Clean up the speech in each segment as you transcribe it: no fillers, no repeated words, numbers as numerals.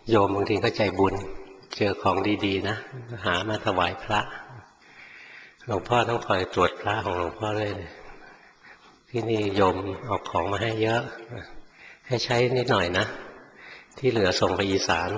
โยมบางทีก็ใจบุญเจอของดีๆนะหามาถวายพระหลวงพ่อต้องคอยตรวจพระของหลวงพ่อเลยที่นี่โยมเอาของมาให้เยอะให้ใช้นิดหน่อยนะที่เหลือส่งไปอีสาน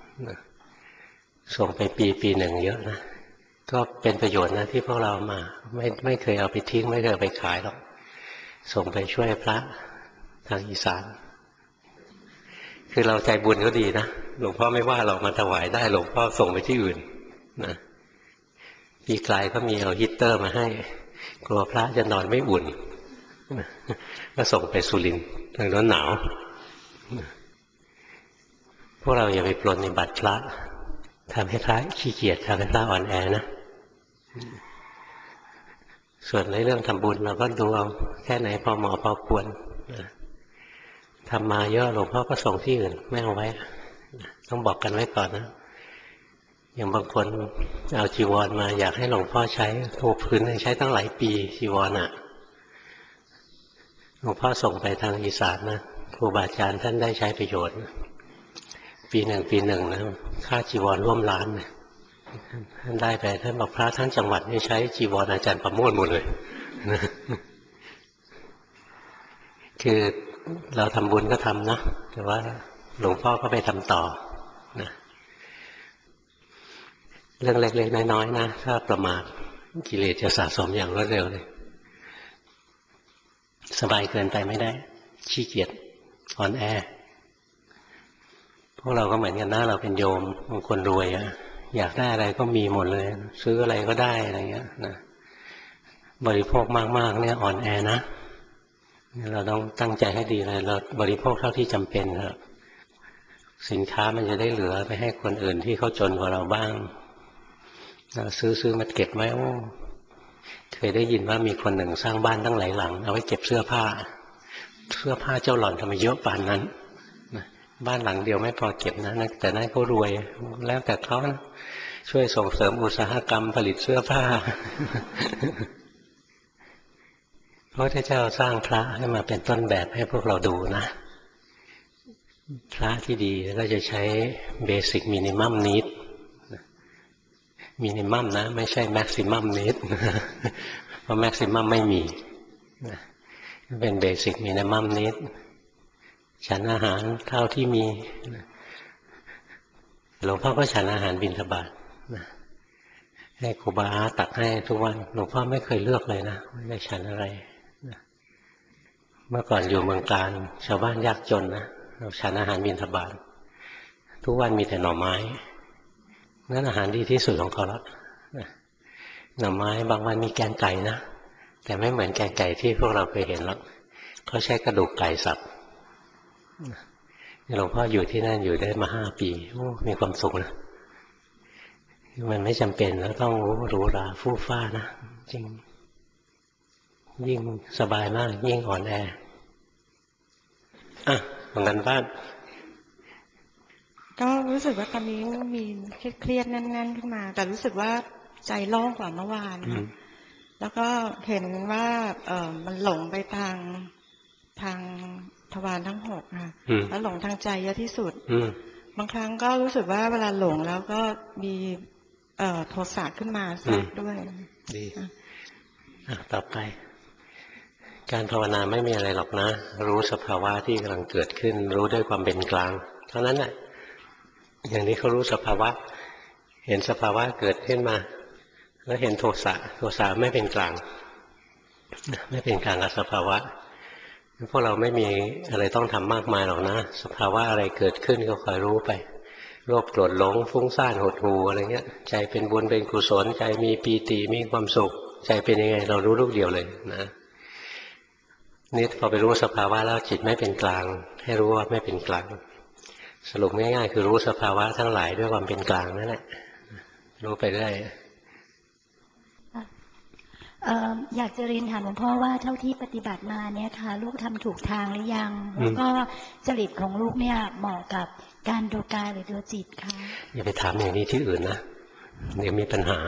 ส่งไปปีหนึ่งเยอะนะก็เป็นประโยชน์นะที่พวกเรามาไม่เคยเอาไปทิ้งไม่เคยเอาไปขายหรอกส่งไปช่วยพระทางอีสานคือเราใจบุญก็ดีนะหลวงพ่อไม่ว่าเรามาถวายได้หลวงพ่อส่งไปที่อื่นนะปีกลายก็มีเอาฮีตเตอร์มาให้กลัวพระจะนอนไม่อุ่นก็ส่งไปสุรินทร์ทางโน้นหนาวพวกเราอย่าไปปรนนิบัติพระทำให้พระขี้เกียจทำให้พระอ่อนแอนะส่วนในเรื่องทำบุญเราก็ดูเอาแค่ไหนพอเหมาะพอควรทำมาเยอะหลวงพ่อก็ส่งที่อื่นไม่เอาไว้ต้องบอกกันไว้ก่อนนะอย่างบางคนเอาจีวรมาอยากให้หลวงพ่อใช้ถูกพื้นใช้ตั้งหลายปีจีวรหลวงพ่อส่งไปทางอีสานนะครูบาอาจารย์ท่านได้ใช้ประโยชน์ปีหนึ่งนะค่าจีวรร่วมล้านเนี่ยท่านได้ไปท่านบอกพระทั้งจังหวัดนี่ใช้จีวรอาจารย์ประโมทหมดเลยคือเราทำบุญก็ทำเนาะแต่ว่าหลวงพ่อก็ไปทำต่อนะเรื่องเล็กๆน้อยๆนะถ้าประมาทกิเลสจะสะสมอย่างรวดเร็วเลยสบายเกินไปไม่ได้ขี้เกียจอ่อนแอพวกเราก็เหมือนกันนะเราเป็นโยมบางคนรวยอยากได้อะไรก็มีหมดเลยซื้ออะไรก็ได้อะไรเงี้ยนะบริโภคมากๆเนี่ยอ่อนแอนะเราต้องตั้งใจให้ดีเลยเราบริโภคเท่าที่จำเป็นเถอะสินค้ามันจะได้เหลือไปให้คนอื่นที่เขาจนกว่าเราบ้างซื้อมาเก็บไว้เคยได้ยินว่ามีคนหนึ่งสร้างบ้านตั้งหลายหลังเอาไว้เก็บเสื้อผ้าเจ้าหล่อนทำไมเยอะป่านนั้นบ้านหลังเดียวไม่พอเก็บนะแต่นั่นเขารวยแล้วแต่เขาช่วยส่งเสริมอุตสาหกรรมผลิตเสื้อผ้าพระพุทธเจ้าสร้างพระให้มาเป็นต้นแบบให้พวกเราดูนะพระที่ดีก็จะใช้เบสิกมินิมัมนีดมินิมัมนะไม่ใช่แม็กซิมัมนีดเพราะแม็กซิมัมไม่มีเป็นเบสิกมินิมัมนีดฉันอาหารเท่าที่มีหลวงพ่อก็ฉันอาหารบิณฑบาตให้ครูบาตักให้ทุกวันหลวงพ่อไม่เคยเลือกเลยนะไม่ฉันอะไรเมื่อก่อนอยู่เมืองการชาวบ้านยากจนนะเราฉันอาหารบิณฑบาตทุกวันมีแต่หน่อไม้นั่นอาหารดีที่สุดของเขาแล้วหน่อไม้บางวันมีแกงไก่นะแต่ไม่เหมือนแกงไก่ที่พวกเราเคยเห็นหรอกเขาใช้กระดูกไก่สับหลวงพ่ออยู่ที่นั่นอยู่ได้มา5 ปีมีความสุขนะมันไม่จำเป็นแล้วต้องหรูหราฟู่ฟ้านะจริงยิ่งสบายมากยิ่งอ่อนแอเหมือนกันบ้านก็รู้สึกว่าตอนนี้มีเครียดแน่นๆขึ้นมาแต่รู้สึกว่าใจโล่งกว่าเมื่อวานค่ะแล้วก็เห็นว่ามันหลงไปทางทวารทั้ง6ค่ะแล้วหลงทางใจเยอะที่สุดบางครั้งก็รู้สึกว่าเวลาหลงแล้วก็มีโทสะขึ้นมาแทรกด้วยดีต่อไปการภาวนาไม่มีอะไรหรอกนะรู้สภาวะที่กำลังเกิดขึ้นรู้ด้วยความเป็นกลางเท่านั้นแหละอย่างนี้เขารู้สภาวะเห็นสภาวะเกิดขึ้นมาแล้วเห็นโทสะไม่เป็นกลางไม่เป็นกลางกับสภาวะพวกเราไม่มีอะไรต้องทำมากมายหรอกนะสภาวะอะไรเกิดขึ้นก็คอยรู้ไปโลภโกรธหลงฟุ้งซ่านหดหู่อะไรเงี้ยใจเป็นบุญเป็นกุศลใจมีปีติมีความสุขใจเป็นยังไงเรารู้ลูกเดียวเลยนะนี่พอไปรู้สภาวะแล้วจิตไม่เป็นกลางให้รู้ว่าไม่เป็นกลางสรุปง่ายๆคือรู้สภาวะทั้งหลายด้วยความเป็นกลางนั่นแหละรู้ไปเรื่อยอยากจะเรียนถามหลวงพ่อว่าเท่าที่ปฏิบัติมาเนี่ยค่ะลูกทำถูกทางหรือยังแล้วก็จริตของลูกเนี่ยเหมาะกับการดูกายหรือดูจิตคะอย่าไปถามอย่างนี้ที่อื่นนะเดี๋ยวมีปัญหา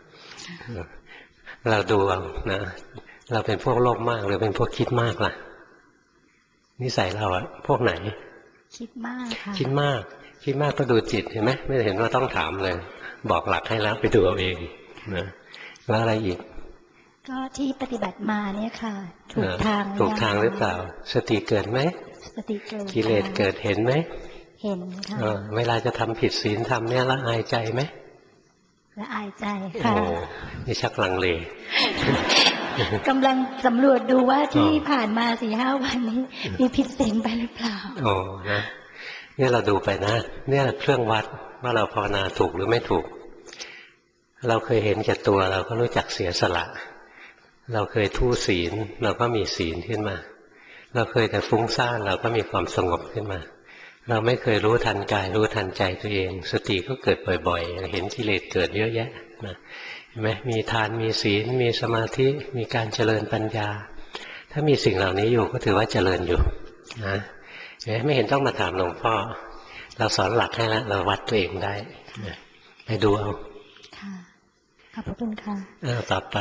เราดูเอานะเราเป็นพวกโลภมากหรือเป็นพวกคิดมากล่ะนิสัยเราอะพวกไหนคิดมากค่ะคิดมากคิดมากก็ดูจิตเห็นไหมไม่เห็นว่าต้องถามเลยบอกหลักให้แล้วไปดูเอาเองนะแล้วอะไรอีกก็ที่ปฏิบัติมาเนี่ยค่ะถูกทางถูกทางหรือเปล่าสติเกิดไหมสติเกิดกิเลสเกิดเห็นไหมเห็นค่ะเวลาจะทำผิดศีลธรรมเนี่ยละอายใจไหมละอายใจค่ะโอ้นี่ชักลังเลกำลังสำรวจดูว่าที่ผ่านมา4-5 วันนี้มีผิดศีลไปหรือเปล่าโอ้นะเนี่ยเราดูไปนะเนี่ยเครื่องวัดว่าเราภาวนาถูกหรือไม่ถูกเราเคยเห็นแก่ตัวเราก็รู้จักเสียสละเราเคยทู่ศีลเราก็มีศีลขึ้นมาเราเคยแต่ฟุ้งซ่านเราก็มีความสงบขึ้นมาเราไม่เคยรู้ทันกายรู้ทันใจตัวเองสติก็เกิดบ่อยๆเห็นกิเลสเกิดเยอะแยะนะเห็นไหมมีทานมีศีลมีสมาธิมีการเจริญปัญญาถ้ามีสิ่งเหล่านี้อยู่ก็ถือว่าเจริญอยู่นะไม่เห็นต้องมาถามหลวงพ่อเราสอนหลักให้แล้วเราวัดตัวเองได้ไปดูเอาค่ะขอบคุณค่ะต่อไป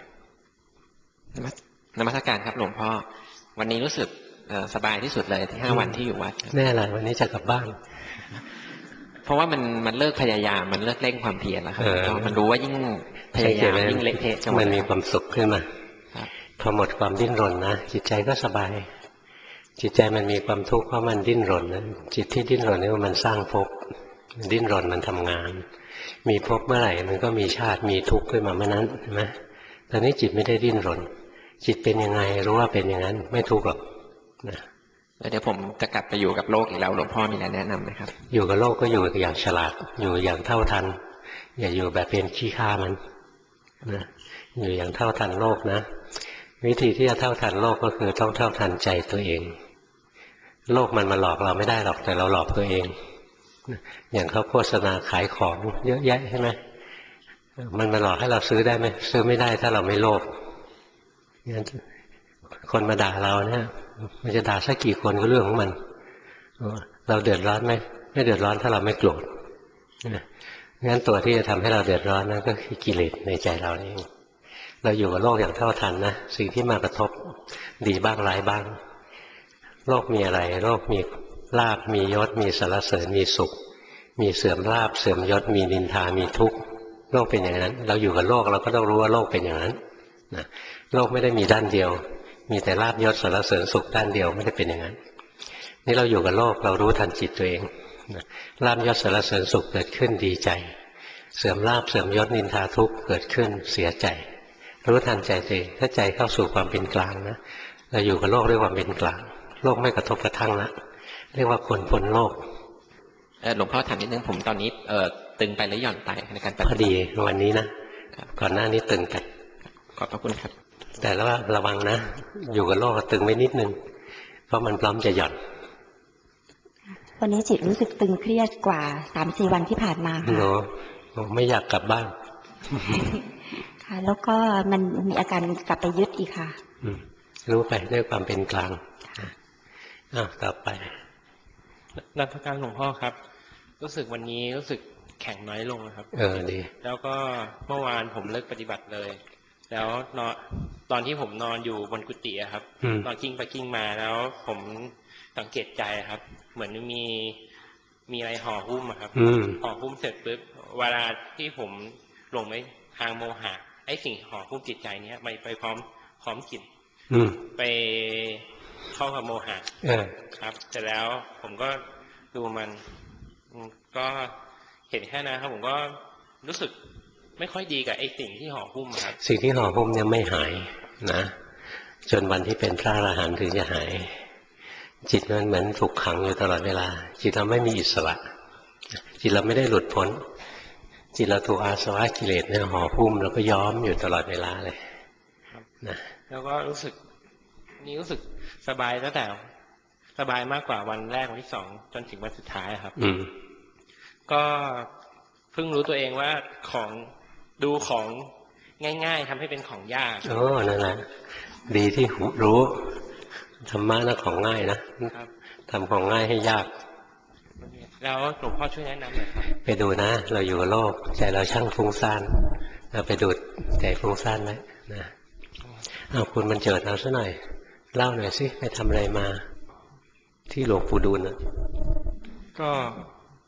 นมัสการครับหลวงพ่อวันนี้รู้สึกสบายที่สุดเลยที่5 วันที่อยู่วัดแน่เลยวันนี้จะกลับบ้านเพราะว่ามันเลิกพยายามมันเลิกเร่งความเพียรแล้วครับมันรู้ว่ายิ่งพยายามยิ่งเละเทะมันมีความสุขขึ้นมาพอหมดความดิ้นรนนะจิตใจก็สบายจิตใจมันมีความทุกข์เพราะมันดิ้นรนนะจิตที่ดิ้นรนนี่มันสร้างภพดิ้นรนมันทำงานมีภพเมื่อไหร่มันก็มีชาติมีทุกข์ขึ้นมาเมื่อนั้นใช่ไหมตอนนี้จิตไม่ได้ดิ้นรนจิตเป็นยังไงรู้ว่าเป็นอย่างนั้นไม่ทุกข์หรอกนะเดี๋ยวผมจะกลับไปอยู่กับโลกอีกแล้วหลวงพ่อมีอะไรแนะนำไหมครับอยู่กับโลกก็อยู่อย่างฉลาดอยู่อย่างเท่าทันอย่าอยู่แบบเป็นขี้ข้ามันนะอยู่อย่างเท่าทันโลกนะวิธีที่จะเท่าทันโลกก็คือต้องเท่าทันใจตัวเองโลกมันมาหลอกเราไม่ได้หรอกแต่เราหลอกตัวเองอย่างเขาโฆษณาขายของเยอะแยะใช่ไหมมันมาหลอกให้เราซื้อได้ไหมซื้อไม่ได้ถ้าเราไม่โลภงั้นคนมาด่าเราเนี่ยมันจะด่าสักกี่คนก็เรื่องของมันเราเดือดร้อนไหมไม่เดือดร้อนถ้าเราไม่โกรธงั้นตัวที่จะทำให้เราเดือดร้อนนั่นก็คือกิเลสในใจเราเองเราอยู่กับโลกอย่างเท่าทันนะสิ่งที่มากระทบดีบ้างร้ายบ้างโลกมีอะไรโลกมีลาภมียศมีสรรเสริญมีสุขมีเสื่อมลาภเสื่อมยศมีนินทามีทุกข์โลกเป็นอย่างนั้นเราอยู่กับโลกเราก็ต้องรู้ว่าโลกเป็นอย่างนั้นนะโลกไม่ได้มีด้านเดียวมีแต่ลาภยศสรรเสริญสุขด้านเดียวไม่ได้เป็นอย่างนั้นนี่เราอยู่กับโลกเรารู้ทันจิตตัวเองลาภยศสรรเสริญสุขเกิดขึ้นดีใจเสื่อมลาภเสื่อมยศนินทาทุกข์เกิดขึ้นเสียใจรู้ทันใจตัวเองถ้าใจเข้าสู่ความเป็นกลางนะเราอยู่กับโลกด้วยความเป็นกลางโลกไม่กระทบกระทั่งนะเรียกว่าคนพ้นโลกหลวงพ่อถามนิดนึงผมตอนนี้ตึงไปหรือหย่อนไปในการปฏิบัติพอดีวันนี้นะก่อนหน้านี้ตึงกันขอบพระคุณครับแต่แล้วระวังนะอยู่กับโลกตึงไว้นิดนึงเพราะมันพร้อมจะหย่อนวันนี้จิตรู้สึกตึงเครียดกว่า3-4 วันที่ผ่านมาค่ะไม่อยากกลับบ้านค่ะแล้วก็มันมีอาการกลับไปยึดอีกค่ะรู้ไปด้วยความเป็นกลางต่อไปนักการหลวงพ่อครับรู้สึกวันนี้รู้สึกแข็งน้อยลงครับดีแล้วก็เมื่อวานผมเลิกปฏิบัติเลยแล้วตอนที่ผมนอนอยู่บนกุฏิครับนอนกิ้งไปกิ้งมาแล้วผมสังเกตใจครับเหมือนมีอะไรห่อหุ้มครับห่อหุ้มเสร็จปุ๊บเวลาที่ผมลงไปทางโมหะไอ้สิ่งห่อหุ้มจิตใจเนี้ยไปพร้อมจิตไปเข้ากับโมหะครับเสร็จแล้วผมก็ดูมันก็เห็นแค่นั้นครับผมก็รู้สึกไม่ค่อยดีกับไอ้สิ่งที่ห่อหุ้มครับสิ่งที่ห่อหุ้มเนี่ยไม่หายนะจนวันที่เป็นพระอรหันต์ถึงจะหายจิตมันเหมือนถูกขังอยู่ตลอดเวลาจิตเราไม่มีอิสระจิตเราไม่ได้หลุดพ้นจิตเราถูกอาสวะกิเลสเนี่ยห่อหุ้มแล้วก็ย้อมอยู่ตลอดเวลาเลยนะแล้วก็รู้สึกสบายตั้งแต่สบายมากกว่าวันแรกวันที่2จนถึงวันสุดท้ายครับก็เพิ่งรู้ตัวเองว่าดูของง่ายๆทำให้เป็นของยากนั่นแหละดีที่รู้ธรรมะนะของง่ายนะทำของง่ายให้ยากแล้วหลวงพ่อช่วยแนะนำหน่อยครับไปดูนะเราอยู่กับโลกใจเราช่างฟุ้งซ่านเราไปดูใจฟุ้งซ่านไหมนะคุณมันเจิดเอาซะหน่อยเล่าหน่อยสิไปทำอะไรมาที่หลวงปู่ดูลก็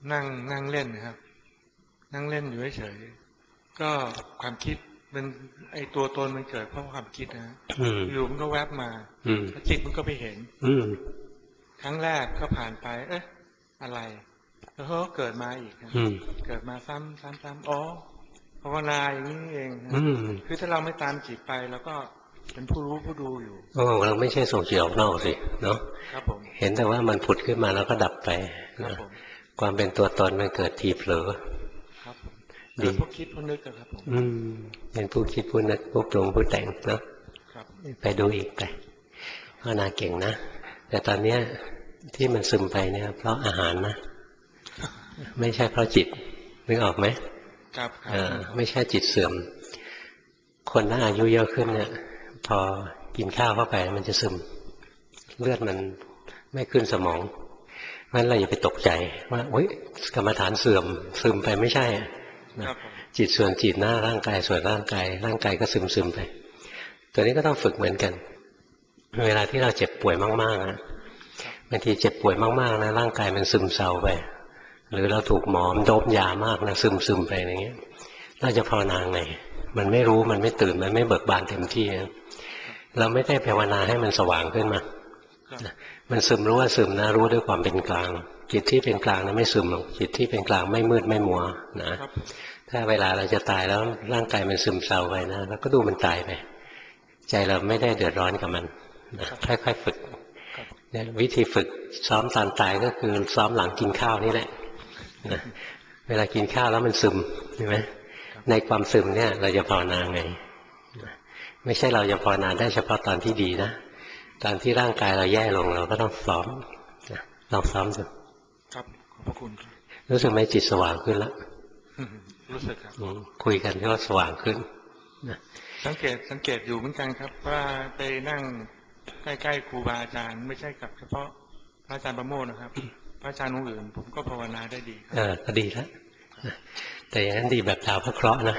นั่งเล่นนะครับนั่งเล่นอยู่เฉยๆก็ความคิดมันไอตัวตนมันเกิดเพราะความคิดนะอยู่มันก็แวบมาจิตมันก็ไปเห็นครั้งแรกก็ผ่านไปอะไรแล้วเขาก็เกิดมาอีกเกิดมาซ้ำอ๋อภาวนาอย่างนี้เองคือถ้าเราไม่ตามจิตไปแล้วก็เป็นผู้รู้ผู้ดูอยู่เราไม่ใช่ส่งจิตออกนอกสิเนาะครับผมเห็นแต่ว่ามันผุดขึ้นมาแล้วก็ดับไปนะความเป็นตัวตนมันเกิดทีเผลอครับดีผู้คิดผู้นึกครับผมเป็นผู้คิดผู้นึกผู้ปรุงผู้แต่งเนาะไปดูอีกไปภาวนาเก่งนะแต่ตอนเนี้ยที่มันซึมไปเนี่ยเพราะอาหารนะไม่ใช่เพราะจิตนึกออกไหมครับไม่ใช่จิตเสื่อมคนถ้าอายุเยอะขึ้นเนี่ยพอกินข้าวเข้าไปมันจะซึมเลือดมันไม่ขึ้นสมองงั้นเราอย่าไปตกใจว่าโอ๊ยกรรมฐานเสื่อมซึมไปไม่ใช่จิตส่วนจิตนะร่างกายส่วนร่างกายก็ซึมไปตัวนี้ก็ต้องฝึกเหมือนกันเวลาที่เราเจ็บป่วยมากๆนะบางทีเจ็บป่วยมากๆนะร่างกายมันซึมเศร้าไปหรือเราถูกหมอโดบยามากนะซึมไปอย่างเงี้ยเราจะภาวนาไงมันไม่รู้มันไม่ตื่นมันไม่เบิกบานเต็มที่เราไม่ได้ภาวนาให้มันสว่างขึ้นมามันซึมรู้ว่าซึมนะรู้ด้วยความเป็นกลางจิตที่เป็นกลางนะไม่ซึมหรอกจิตที่เป็นกลางไม่มืดไม่มัวนะถ้าเวลาเราจะตายแล้วร่างกายมันซึมเศร้าไปนะแล้วก็ดูมันตายไปใจเราไม่ได้เดือดร้อนกับมันนะค่อยๆฝึกเนี่ยวิธีฝึกซ้อมตอนตายก็คือซ้อมหลังกินข้าวนี่แหละนะเวลากินข้าวแล้วมันซึมใช่ไหมในความซึมเนี่ยเราจะภาวนาไงไม่ใช่เราจะภาวนาได้เฉพาะตอนที่ดีนะตอนที่ร่างกายเราแย่ลงเราก็ต้องซ้อมลองซ้อมดูครับขอบพระคุณครับรู้สึกไหมจิตสว่างขึ้นแล้วรู้สึกครับคุยกันก็สว่างขึ้นสังเกตอยู่เหมือนกันครับว่าไปนั่งใกล้ๆครูบาอาจารย์ไม่ใช่กับเฉพาะพระอาจารย์ประโมทนะครับพระอาจารย์องค์อื่นผมก็ภาวนาได้ดีก็ดีแล้วแต่อย่างนั้นดีแบบดาวพระเคราะห์นะ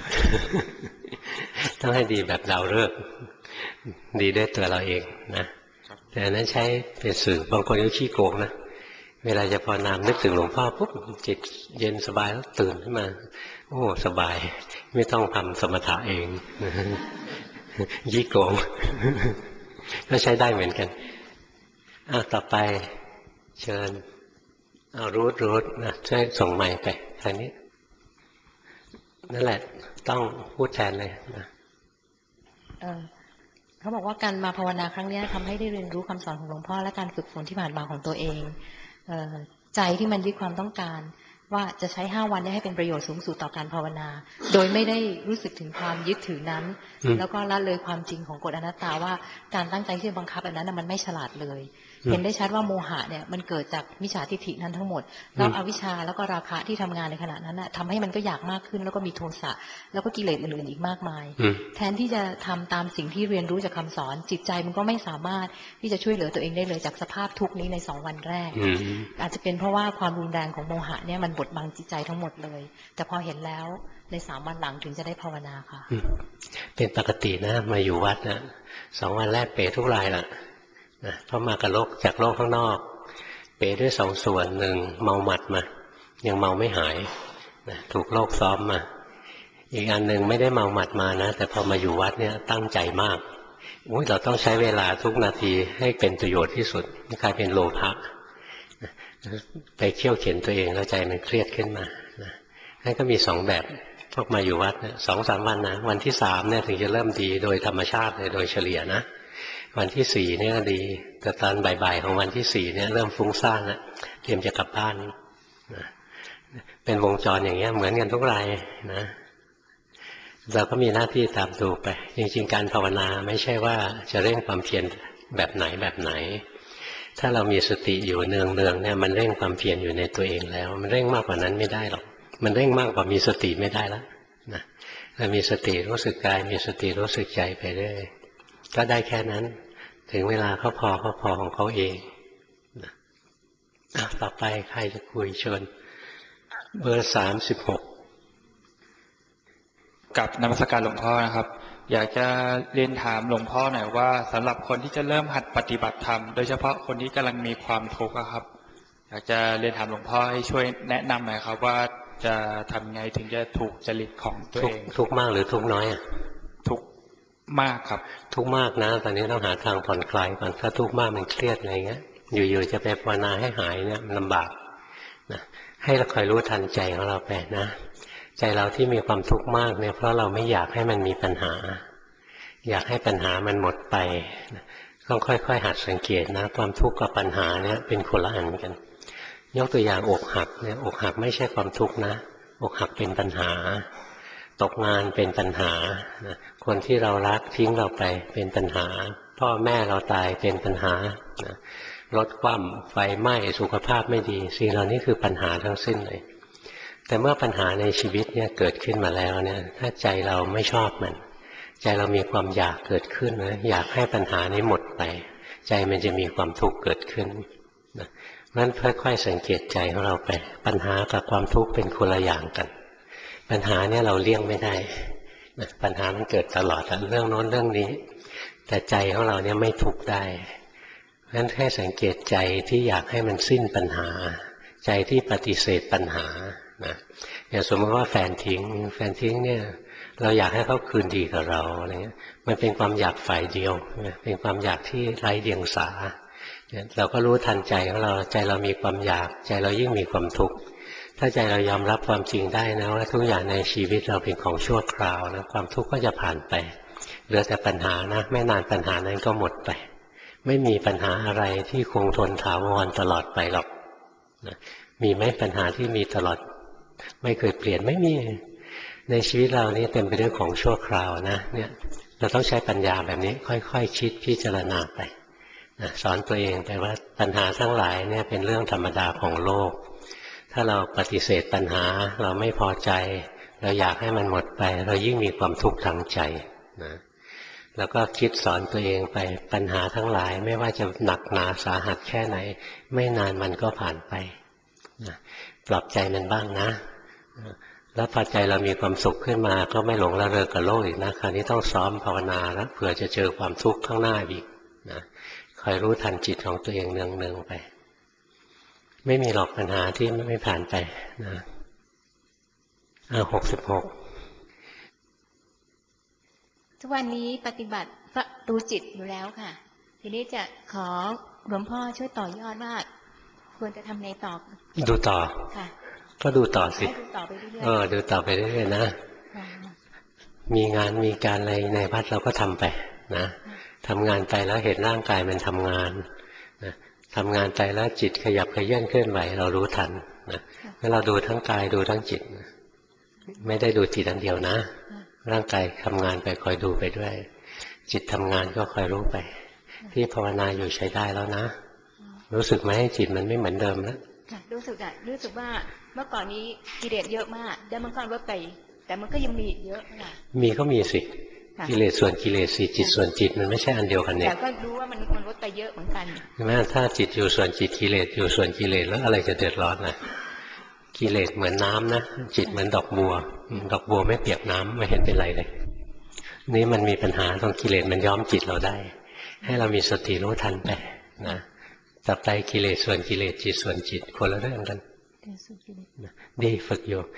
ต้องให้ดีแบบดาวฤกษ์ดีด้วยตัวเราเองนะแต่นั้นใช้เป็นสื่อบางคนก็ขี้โกงนะเวลาจะภาวนานึกถึงหลวงพ่อปุ๊บจิตเย็นสบายแล้วตื่นขึ้นมาโอ้สบายไม่ต้องทำสมถะเองยี่โกงก็ใช้ได้เหมือนกันต่อไปเชิญรูทนะช่วยส่งไมค์ไปทางนี้นั่นแหละต้องพูดแทนเลยนะเขาบอกว่าการมาภาวนาครั้งนี้ทำให้ได้เรียนรู้คำสอนของหลวงพ่อและการฝึกฝนที่ผ่านมาของตัวเองใจที่มันยึดความต้องการว่าจะใช้5 วันนี้ให้เป็นประโยชน์สูงสุดต่อการภาวนาโดยไม่ได้รู้สึกถึงความยึดถือนั้นแล้วก็ละเลยความจริงของกฎอนัตตาว่าการตั้งใจที่จะบังคับอันนั้นมันไม่ฉลาดเลยเห็นได้ชัดว่าโมหะเนี่ยมันเกิดจากมิจฉาทิฏฐินั้นทั้งหมดแล้วอวิชชาแล้วก็ราคะที่ทำงานในขณะนั้นทำให้มันก็อยากมากขึ้นแล้วก็มีโทสะแล้วก็กิเลสอื่นๆอีกมากมายแทนที่จะทำตามสิ่งที่เรียนรู้จากคำสอนจิตใจมันก็ไม่สามารถที่จะช่วยเหลือตัวเองได้เลยจากสภาพทุกข์นี้ใน2 วันแรกอาจจะเป็นเพราะว่าความรุนแรงของโมหะเนี่ยมันบดบังจิตใจทั้งหมดเลยแต่พอเห็นแล้วใน3 วันหลังถึงจะได้ภาวนาค่ะเป็นปกตินะมาอยู่วัดนะ2 วันแรกเป๋ทุกรายล่ะนะเพราะมากับโลกจากโลกข้างนอกเป๋ด้วย2 ส่วนหนึ่งเมาหมัดมายังเมาไม่หายนะถูกโลกซ้อมมาอีกอันหนึ่งไม่ได้เมาหมัดมานะแต่พอมาอยู่วัดเนี่ยตั้งใจมากเราต้องใช้เวลาทุกนาทีให้เป็นประโยชน์ที่สุดไม่กลายเป็นโลภะไปเขี่ยวเข็นตัวเองแล้วใจมันเครียดขึ้นมานะนั่นก็มี2 แบบพวกมาอยู่วัดเนี่ย2-3 วันนะวันที่3เนี่ยถึงจะเริ่มดีโดยธรรมชาติเลยโดยเฉลี่ยนะวันที่4เนี่ยก็ดีแต่ตอนบ่ายๆของวันที่4เนี่ยเริ่มฟุ้งซ่านแล้วเตรียมจะกลับบ้านนะเป็นวงจรอย่างเงี้ยเหมือนกันทุกรายนะเราก็มีหน้าที่ตามดูไปจริงๆการภาวนาไม่ใช่ว่าจะเร่งความเพียรแบบไหนถ้าเรามีสติอยู่เนืองๆเนี่ยมันเร่งความเพียรอยู่ในตัวเองแล้วมันเร่งมากกว่านั้นไม่ได้หรอกมันเร่งมากกว่ามีสติไม่ได้แล้วนะเรามีสติรู้สึกกายมีสติรู้สึกใจไปเรื่อยก็ได้แค่นั้นถึงเวลาเขาพอของเขาเองนะต่อไปใครจะคุยเชิญเบอร์36 กับนมัสการหลวงพ่อนะครับอยากจะเรียนถามหลวงพ่อหน่อยว่าสำหรับคนที่จะเริ่มหัดปฏิบัติธรรมโดยเฉพาะคนที่กำลังมีความทุกข์ครับอยากจะเรียนถามหลวงพ่อให้ช่วยแนะนำหน่อยครับว่าจะทำไงถึงจะถูกจริตของตัวเองทุกมากหรือทุกน้อยอ่ะทุกมากครับทุกมากนะตอนนี้ต้องหาทางผ่อนคลายก่อนถ้าทุกมากมันเครียดอะไรเงี้ยอยู่ๆจะไปภาวนาให้หายเนี่ยมันลำบากนะให้เราคอยรู้ทันใจของเราไปนะใจเราที่มีความทุกข์มากเนี่ยเพราะเราไม่อยากให้มันมีปัญหาอยากให้ปัญหามันหมดไปต้องค่อยๆหัดสังเกตนะความทุกข์กับปัญหาเนี่ยเป็นคนละอันกันยกตัวอย่างอกหักเนี่ยอกหักไม่ใช่ความทุกข์นะอกหักเป็นปัญหาตกงานเป็นปัญหาคนที่เรารักทิ้งเราไปเป็นปัญหาพ่อแม่เราตายเป็นปัญหารถคว่ำไฟไหม้สุขภาพไม่ดีสิ่งเหล่านี้คือปัญหาทั้งสิ้นเลยแต่เมื่อปัญหาในชีวิตเนี่ยเกิดขึ้นมาแล้วเนี่ยถ้าใจเราไม่ชอบมันใจเรามีความอยากเกิดขึ้นนะอยากให้ปัญหานี้หมดไปใจมันจะมีความทุกข์เกิดขึ้นนะงั้นค่อยๆสังเกตใจของเราไปปัญหากับความทุกข์เป็นคนละอย่างกันปัญหาเนี่ยเราเลี่ยงไม่ได้นะปัญหามันเกิดตลอดเรื่องโน้นเรื่องนี้แต่ใจของเราเนี่ยไม่ทุกข์ได้งั้นแค่สังเกตใจที่อยากให้มันสิ้นปัญหาใจที่ปฏิเสธปัญหานะอย่างสมมติว่าแฟนทิ้งเนี่ยเราอยากให้เขาคืนดีกับเราอะไรเงี้ยมันเป็นความอยากฝ่ายเดียวเป็นความอยากที่ไร้เดียงสาเราก็รู้ทันใจของเราใจเรามีความอยากใจเรายิ่งมีความทุกข์ถ้าใจเรายอมรับความจริงได้นะว่าทุกอย่างในชีวิตเราเป็นของชั่วคราวนะความทุกข์ก็จะผ่านไปเหลือแต่ปัญหานะไม่นานปัญหานั้นก็หมดไปไม่มีปัญหาอะไรที่คงทนถาวรตลอดไปหรอกนะมีไหมปัญหาที่มีตลอดไม่เคยเปลี่ยนไม่มีในชีวิตเรานี่เต็มไปด้วยของชั่วคราวนะเนี่ยเราต้องใช้ปัญญาแบบนี้ค่อยๆคิดพิจารณาไปนะสอนตัวเองไปว่าปัญหาทั้งหลายเนี่ยเป็นเรื่องธรรมดาของโลกถ้าเราปฏิเสธปัญหาเราไม่พอใจเราอยากให้มันหมดไปเรายิ่งมีความทุกข์ทางใจนะแล้วก็คิดสอนตัวเองไปปัญหาทั้งหลายไม่ว่าจะหนักหนาสาหัสแค่ไหนไม่นานมันก็ผ่านไปนะปลอบใจมันบ้างนะแล้วพอใจเรามีความสุขขึ้นมาก็ไม่หลงระเริงกับโลกอีกนะคราวนี้ต้องซ้อมภาวนาแล้วเผื่อจะเจอความทุกข์ข้างหน้าอีกนะคอยรู้ทันจิตของตัวเองเนืองๆไปไม่มีหรอกปัญหาที่ไม่ผ่านไปนะ66 ทุกวันนี้ปฏิบัติก็รู้จิตอยู่แล้วค่ะทีนี้จะขอหลวงพ่อช่วยต่อยอดว่าควรจะทำไงต่อดูต่อค่ะก็ดูต่อสิดูต่อไปเรื่อยดูต่อไปเรื่อยๆนะมีงานมีการอะไรในวัดเราก็ทำไปนะทำงานไปแล้วเห็นร่างกายมันทำงานนะทำงานไปแล้วจิตขยับขยื่นเคลื่อนไหวเรารู้ทันนะงั้นเราดูทั้งกายดูทั้งจิตไม่ได้ดูจิตอันเดียวนะร่างกายทำงานไปคอยดูไปด้วยจิตทำงานก็คอยรู้ไปที่ภาวนาอยู่ใช้ได้แล้วนะรู้สึกไหมจิตมันไม่เหมือนเดิมแล้วรู้สึกว่าเมื่อก่อนนี้กิเลสเยอะมากแล้วมันก็ลดไปแต่มันก็ยังมีเยอะค่ะมีก็มีสิกิเลสส่วนกิเลสสิจิตส่วนจิตมันไม่ใช่อันเดียวกันเนี่ยแต่ก็รู้ว่ามันลดไปเยอะเหมือนกันใช่ไหมถ้าจิตอยู่ส่วนจิตกิเลสอยู่ส่วนกิเลสแล้วอะไรจะเดือดร้อนนะกิเลสเหมือนน้ำนะจิตเหมือนดอกบัวดอกบัวไม่เปียกน้ำไม่เห็นเป็นไรเลยนี่มันมีปัญหาตรงกิเลสมันย้อมจิตเราได้ให้เรามีสติรู้ทันไปนะต่อไปกิเลสส่วนกิเลสจิตส่วนจิตคนละเรื่องกันดีฝึกอยู่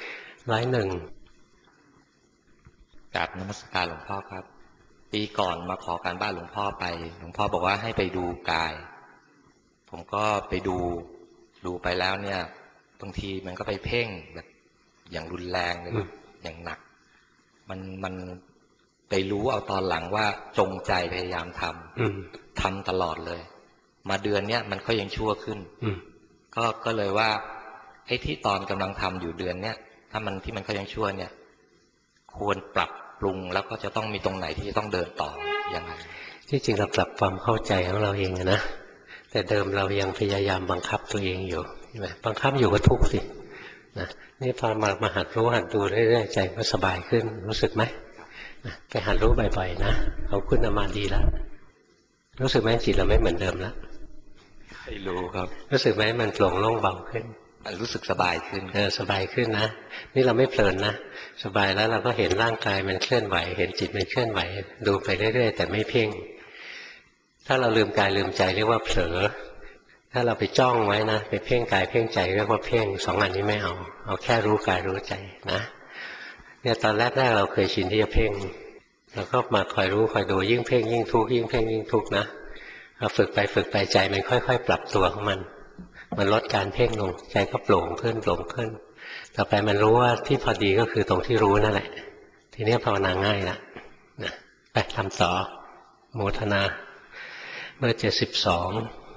101 กราบนมัสการหลวงพ่อครับปีก่อนมาขอการบ้านหลวงพ่อไปหลวงพ่อบอกว่าให้ไปดูกายผมก็ไปดูไปแล้วเนี่ยบางทีมันก็ไปเพ่งแบบอย่างรุนแรงเลยอย่างหนักมันไปรู้เอาตอนหลังว่าจงใจพยายามทำตลอดเลยมาเดือนเนี้ยมันก็ยังชั่วขึ้นก็เลยว่าไอ้ที่ตอนกำลังทำอยู่เดือนเนี้ยถ้ามันที่มันก็ยังชั่วเนี่ยควรปรับปรุงแล้วก็จะต้องมีตรงไหนที่จะต้องเดินต่อยังไงที่จริงเราปรับความเข้าใจของเราเองนะแต่เดิมเรายังพยายามบังคับตัวเองอยู่ใช่ไหมบังคับอยู่ก็ทุกข์สินะนี่พอมาหัดรู้หัดดูเรื่อยๆใจก็สบายขึ้นรู้สึกไหมไปหัดรู้บ่อยๆนะเขาคุณมาดีแล้วรู้สึกไหมจิตเราไม่เหมือนเดิมแล้วไม่รู้ครับรู้สึกไหมมันโปร่งโล่งเบาขึ้นรู้สึกสบายขึ้นสบายขึ้นนะนี่เราไม่เพลินนะสบายแล้วเราก็เห็นร่างกายมันเคลื่อนไหวเห็นจิตมันเคลื่อนไหวดูไปเรื่อยๆแต่ไม่เพ่งถ้าเราลืมกายลืมใจเรียกว่าเผลอถ้าเราไปจ้องไว้นะไปเพ่งกายเพ่งใจเรียกว่าเพ่งสองอันนี้ไม่เอาแค่รู้กายรู้ใจนะเนี่ยตอนแรกเราเคยชินที่จะเพ่งเราก็มาคอยรู้คอยดูยิ่งเพ่งยิ่งทุกข์ยิ่งเพ่งยิ่งทุกข์นะเราฝึกไปใจมันค่อยๆปรับตัวของมันลดการเพ่งลงใจก็โปร่งขึ้นต่อไปมันรู้ว่าที่พอดีก็คือตรงที่รู้นั่นแหละทีนี้ภาวนาง่ายละนะไปทำต่อโมทนาเบอร์72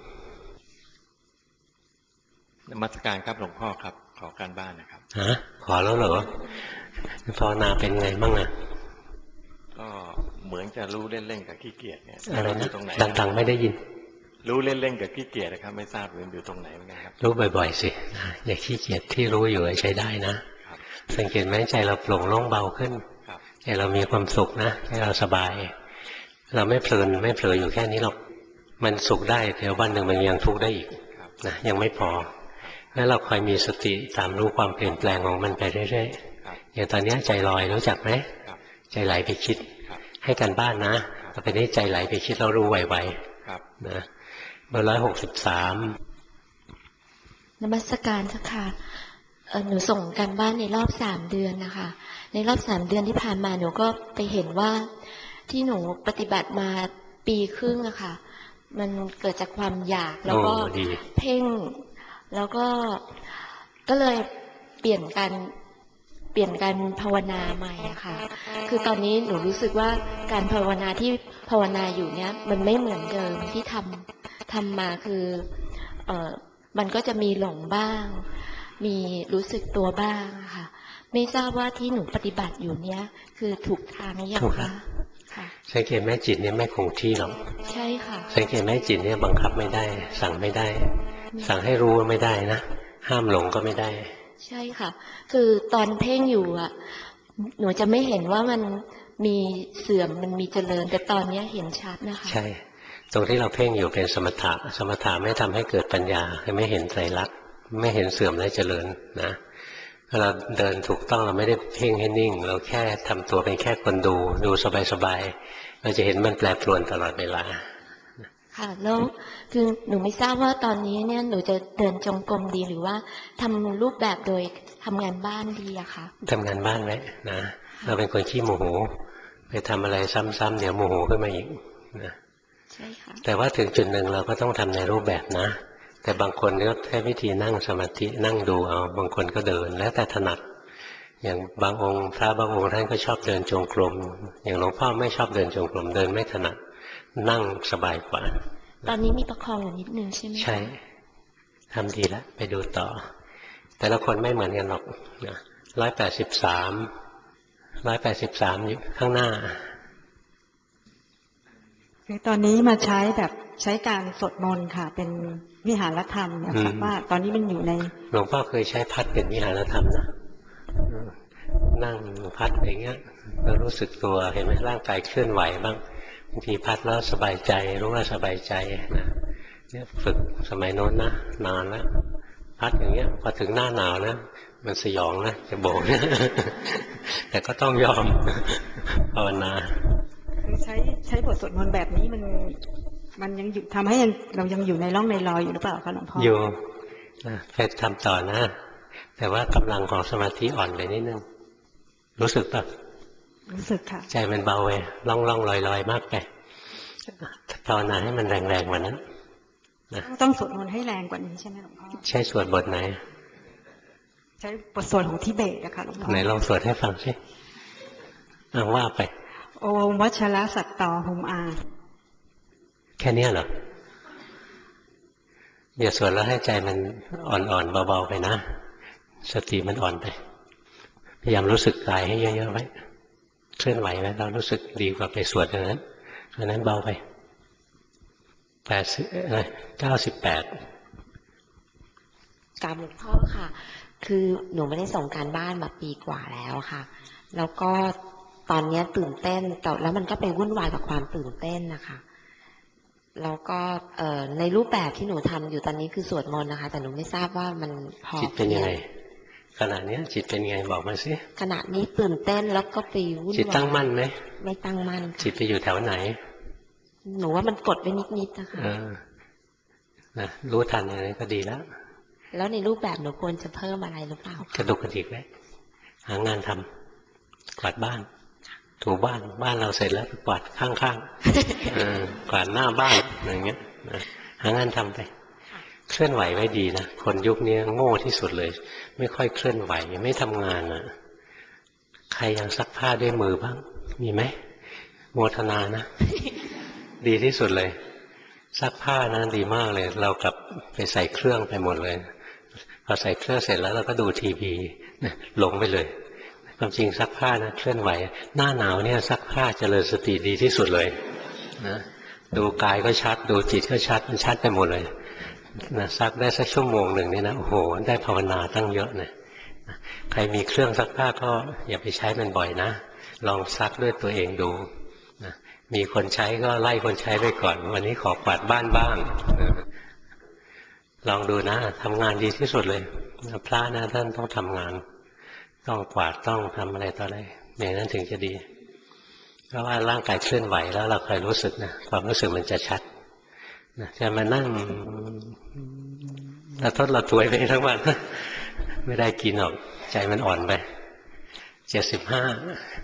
นมัสการครับหลวงพ่อครับขอการบ้านนะครับขอแล้วเหรอภาวนาเป็นไงบ้างอ่ะก็เหมือนจะรู้เล่นๆกับขี้เกียจเนี่ยอะไรนะดังๆไม่ได้ยินรู้เล่นๆกับขี้เกียจนะครับไม่ทราบอยู่ตรงไหนเหมือนกันครับรู้บ่อยๆสิอย่าขี้เกียจที่รู้อยู่ใช้ได้นะสังเกตไหมใจเราโปร่งโล่งเบาขึ้นใจเรามีความสุขนะใจเราสบายเราไม่เพลินไม่เผลออยู่แค่นี้หรอกมันสุขได้เดี๋ยววันหนึ่งมันยังทุกข์ได้อีกนะยังไม่พอแล้วเราคอยมีสติตามรู้ความเปลี่ยนแปลงของมันไปเรื่อยๆอย่างตอนนี้ใจลอยรู้จักไหมใจไหลไปคิดให้กันบ้านนะต่อไปนี้ใจไหลไปคิดเรารู้ไวๆนะเบอร์163 นมัสการเจ้าค่ะหนูส่งการบ้านในรอบ3 เดือนนะคะในรอบ3 เดือนที่ผ่านมาหนูก็ไปเห็นว่าที่หนูปฏิบัติมาปีครึ่งอะค่ะมันเกิดจากความอยากแล้วก็เพ่งแล้วก็เลยเปลี่ยนการภาวนาใหม่อะค่ะคือตอนนี้หนูรู้สึกว่าการภาวนาที่ภาวนาอยู่เนี้ยมันไม่เหมือนเดิมที่ทำมาคือมันก็จะมีหลงบ้างมีรู้สึกตัวบ้างค่ะไม่ทราบว่าที่หนูปฏิบัติอยู่เนี้ยคือถูกทางหรือยังคะสังเกตแม่จิตเนี่ยไม่คงที่หรอกใช่ค่ะสังเกตแม่จิตเนี่ยบังคับไม่ได้สั่งไม่ได้สั่งให้รู้ไม่ได้นะห้ามหลงก็ไม่ได้ใช่ค่ะคือตอนเพ่งอยู่อ่ะหนูจะไม่เห็นว่ามันมีเสื่อมมันมีเจริญแต่ตอนนี้เห็นชัดนะคะใช่ตรงที่เราเพ่งอยู่เป็นสมถะไม่ทำให้เกิดปัญญาคือไม่เห็นไตรลักษณ์ไม่เห็นเสื่อมและเจริญนะเราเดินถูกต้องเราไม่ได้เพ่งให้นิ่งเราแค่ทำตัวเป็นแค่คนดูสบายๆเราจะเห็นมันแปรปรวนตลอดเวลาค่ะแล้วคือหนูไม่ทราบว่าตอนนี้เนี่ยหนูจะเดินจงกรมดีหรือว่าทำรูปแบบโดยทำงานบ้านดีอะคะทำงานบ้านไว้นะเราเป็นคนขี้โมโหไปทำอะไรซ้ำๆเดี๋ยวโมโหขึ้นมาอีกนะใช่ค่ะแต่ว่าถึงจุดหนึ่งเราก็ต้องทำในรูปแบบนะแต่บางคนก็แค่วิธีนั่งสมาธินั่งดูเอาบางคนก็เดินแล้วแต่ถนัดอย่างบางองค์พระบางองค์ท่านก็ชอบเดินจงกรมอย่างหลวงพ่อไม่ชอบเดินจงกรมเดินไม่ถนัดนั่งสบายกว่าตอนนี้มีประคองอยู่นิดนึงใช่ไหมใช่ทำดีแล้วไปดูต่อแต่ละคนไม่เหมือนกันหรอกนะ183อยู่ข้างหน้าคือตอนนี้มาใช้การสวดมนต์ค่ะเป็นวิหารธรรมนะคะว่าตอนนี้มันอยู่ในหลวงพ่อเคยใช้พัดเป็นวิหารธรรมนะนั่งพัดอย่างเงี้ยแล้วรู้สึกตัวเห็นไหมร่างกายเคลื่อนไหวบ้างบางทีพัดแล้วสบายใจรู้ว่าสบายใจนะเนี่ยฝึกสมัยโน้นนะนานแล้วพัดอย่างเงี้ยพอถึงหน้าหนาวนะมันสยองนะจะโบกแต่ก็ต้องยอมภาวนาคือใช้บทสวดมนต์แบบนี้มันยังอยู่ทำให้เรายังอยู่ในร่องในรอยอยู่หรือเปล่าคะหลวงพ่ออยู่ไปทำต่อนะแต่ว่ากำลังของสมาธิอ่อนไปนิดนึงรู้สึกป่ะรู้สึกค่ะใจมันเบาไปล่องลอยมากไปภาวนาให้มันแรงกว่านั้นต้องสวดมนต์ให้แรงกว่านี้ใช่ไหมหลวงพ่อใช้สวดบทไหนใช้บทสวดของทิเบตนะคะหลวงพ่อไหนลองสวดให้ฟังสิว่าไปโอมวัชระสัตตอหุมอาแค่นี้เหรออย่าสวดแล้วให้ใจมันอ่อนๆเบาๆไปนะสติมันอ่อนไปพยายามรู้สึกกายให้เยอะๆไว้เคลื่อนไหวไว้เรารู้สึกดีกว่าไปสวดอย่างนั้นเพราะนั้นเบาไป98 กราบหลวงพ่อค่ะคือหนูไม่ได้ส่งการบ้านมาปีกว่าแล้วค่ะแล้วก็ตอนนี้ตื่นเต้นแต่แล้วมันก็ไปวุ่นวายกับความตื่นเต้นนะคะแล้วก็ในรูปแบบที่หนูทำอยู่ตอนนี้คือสวดมนต์นะคะแต่หนูไม่ทราบว่ามันพอจิตเป็นยังไงขณะนี้จิตเป็นยังไงบอกมาสิขณะนี้ตื่นเต้นแล้วก็ไปวุ่นวายจิตตั้งมั่นไหมไม่ตั้งมั่นจิตไปอยู่แถวไหนหนูว่ามันกดไปนิดๆนะคะนะรู้ทันอย่างนี้ก็ดีแล้วแล้วในรูปแบบหนูควรจะเพิ่มอะไรหรือเปล่ากระดุกกระดิกไว้หางานทำกวาดบ้านถูบ้านเราเสร็จแล้วไปกวาดข้างๆกวาดหน้าบ้านอย่างเงี้ยหางานทำไปเคลื่อนไหวไว้ดีนะคนยุคนี้โง่ที่สุดเลยไม่ค่อยเคลื่อนไหวไม่ทำงานนะใครยังซักผ้าด้วยมือบ้างมีไหมโมทนานะ ดีที่สุดเลยซักผ้านะดีมากเลยเรากลับไปใส่เครื่องไปหมดเลยพอใส่เครื่องเสร็จแล้วเราก็ดูทีวีหลงไปเลยความจริงซักผ้านะเคลื่อนไหวหน้าหนาวเนี่ยซักผ้าเจริญสติดีที่สุดเลยนะดูกายก็ชัดดูจิตก็ชัดมันชัดไปหมดเลยนะซักได้สักชั่วโมงหนึ่งนี่นะโอ้โหได้ภาวนาตั้งเยอะนะใครมีเครื่องซักผ้าก็อย่าไปใช้มันบ่อยนะลองซักด้วยตัวเองดูนะมีคนใช้ก็ไล่คนใช้ไปก่อนวันนี้ขอกวาดบ้านบ้างลองดูนะทำงานดีที่สุดเลยพระนะท่านต้องทำงานต้องกวาดต้องทำอะไรต่ออะไรอย่างนั้นถึงจะดีเพราะว่าร่างกายเคลื่อนไหวแล้วเราเคยรู้สึกนะความรู้สึกมันจะชัดนะจะมานั่งเราทดเราถวยไปทั้งวันไม่ได้กินหรอกใจมันอ่อนไป75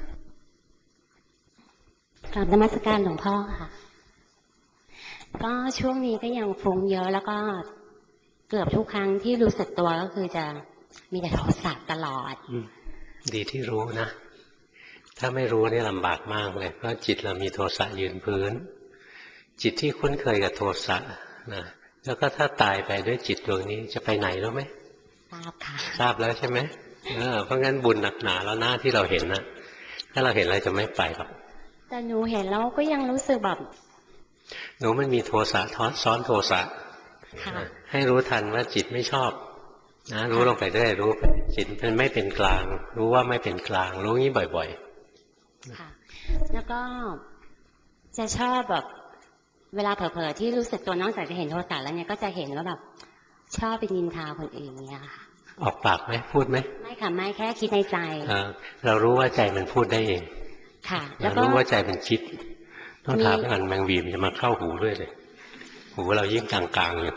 กราบนมัสการหลวงพ่อค่ะก็ช่วงนี้ก็ยังฟุ้งเยอะแล้วก็เกือบทุกครั้งที่รู้สึกตัวก็คือจะมีแต่โทสะตลอดดีที่รู้นะถ้าไม่รู้นี่ลำบากมากเลยเพราะจิตเรามีโทสะยืนพื้นจิตที่คุ้นเคยกับโทสะนะแล้วก็ถ้าตายไปด้วยจิตดวงนี้จะไปไหนรู้ไหมทราบค่ะทราบแล้วใช่ไหมเพราะงั้นบุญหนักหนาแล้วหน้าที่เราเห็นนะถ้าเราเห็นเราจะไม่ไปหรอกแต่หนูเห็นแล้วก็ยังรู้สึกแบบหนูมันมีโทสะซ้อนโทสะให้รู้ทันว่าจิตไม่ชอบนะรู้ลงไปได้รู้จิตมันไม่เป็นกลางรู้ว่าไม่เป็นกลางรู้งี้บ่อยๆค่ะแล้วก็จะชอบแบบเวลาเผลอๆที่รู้สึกตัวนอกจากจะเห็นโทสะแล้วเนี่ยก็จะเห็นว่าแบบชอบไปนินทาคนอื่นเนี่ยค่ะออกปากไหมพูดไหมไม่ค่ะไม่แค่คิดในใจเรารู้ว่าใจมันพูดได้เองค่ะแล้วก็รู้ว่าใจมันคิดต้องถามกันแมงวีมันจะมาเข้าหูด้วยเลยหูเรายิ่งกลางๆอยู่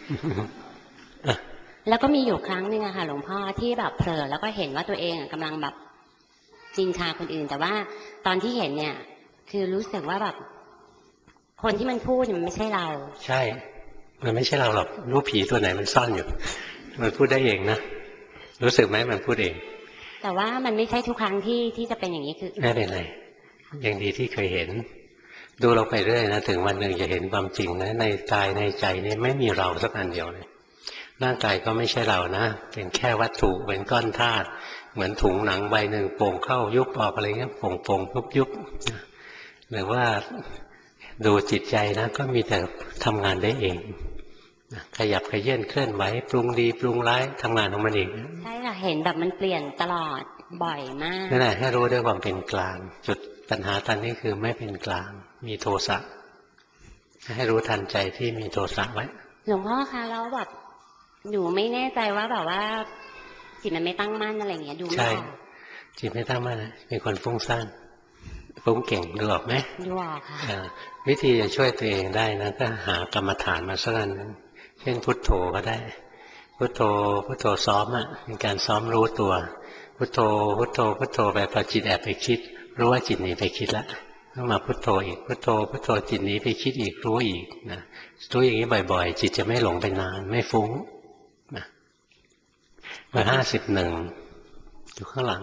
แล้วก็มีอยู่ครั้งหนึ่งอะค่ะหลวงพ่อที่แบบเผลอแล้วก็เห็นว่าตัวเองกำลังแบบนินทาคนอื่นแต่ว่าตอนที่เห็นเนี่ยคือรู้สึกว่าแบบคนที่มันพูดมันไม่ใช่เราใช่มันไม่ใช่เราหรอกรู้ผีตัวไหนมันซ่อนอยู่มันพูดได้เองนะรู้สึกไหมมันพูดเองแต่ว่ามันไม่ใช่ทุกครั้งที่จะเป็นอย่างนี้คือไม่เป็นไรยังดีที่เคยเห็นดูเราไปเรื่อยนะถึงวันหนึ่งจะเห็นความจริงนะในกายในใจนี่ไม่มีเราสักอันเดียวเลยร่างกายก็ไม่ใช่เรานะเป็นแค่วัตถุเป็นก้อนธาตุเหมือนถุงหนังใบหนึ่งโป่งเข้ายุบออกอะไรเงี้ยโป่งยุบหรือว่าดูจิตใจนะก็มีแต่ทำงานได้เองขยับขยื่นเคลื่อนไหวปรุงดีปรุงร้ายทำงานของมันเองใช่ค่ะเห็นแบบมันเปลี่ยนตลอดบ่อยมากนั่นแหละให้รู้ด้วยความเป็นกลางจุดปัญหาตอนนี้คือไม่เป็นกลางมีโทสะให้รู้ทันใจที่มีโทสะไว้หลวงพ่อคะแล้วแบบหนูไม่แน่ใจว่าแบบว่าจิตมันไม่ตั้งมั่นอะไรเงี้ยดูไม่ออกจิตไม่ตั้งมั่นนะเป็นคนฟุ้งซ่านฟุ้งเก่งดูออกไหมดูออกค่ะวิธีจะช่วยตัวเองได้นะก็หากรรมฐานมาสักอันนึงเช่นพุทโธก็ได้พุทโธซ้อมเป็นการซ้อมรู้ตัวพุทโธไปพอจิตแอบไปคิดรู้ว่าจิตหนีไปคิดแล้วต้องมาพุทโธอีกพุทโธจิตหนีไปคิดอีกรู้อีกนะรู้อย่างนี้บ่อยๆจิตจะไม่หลงไปนานไม่ฟุ้งนะเบอร์51อยู่ข้างหลัง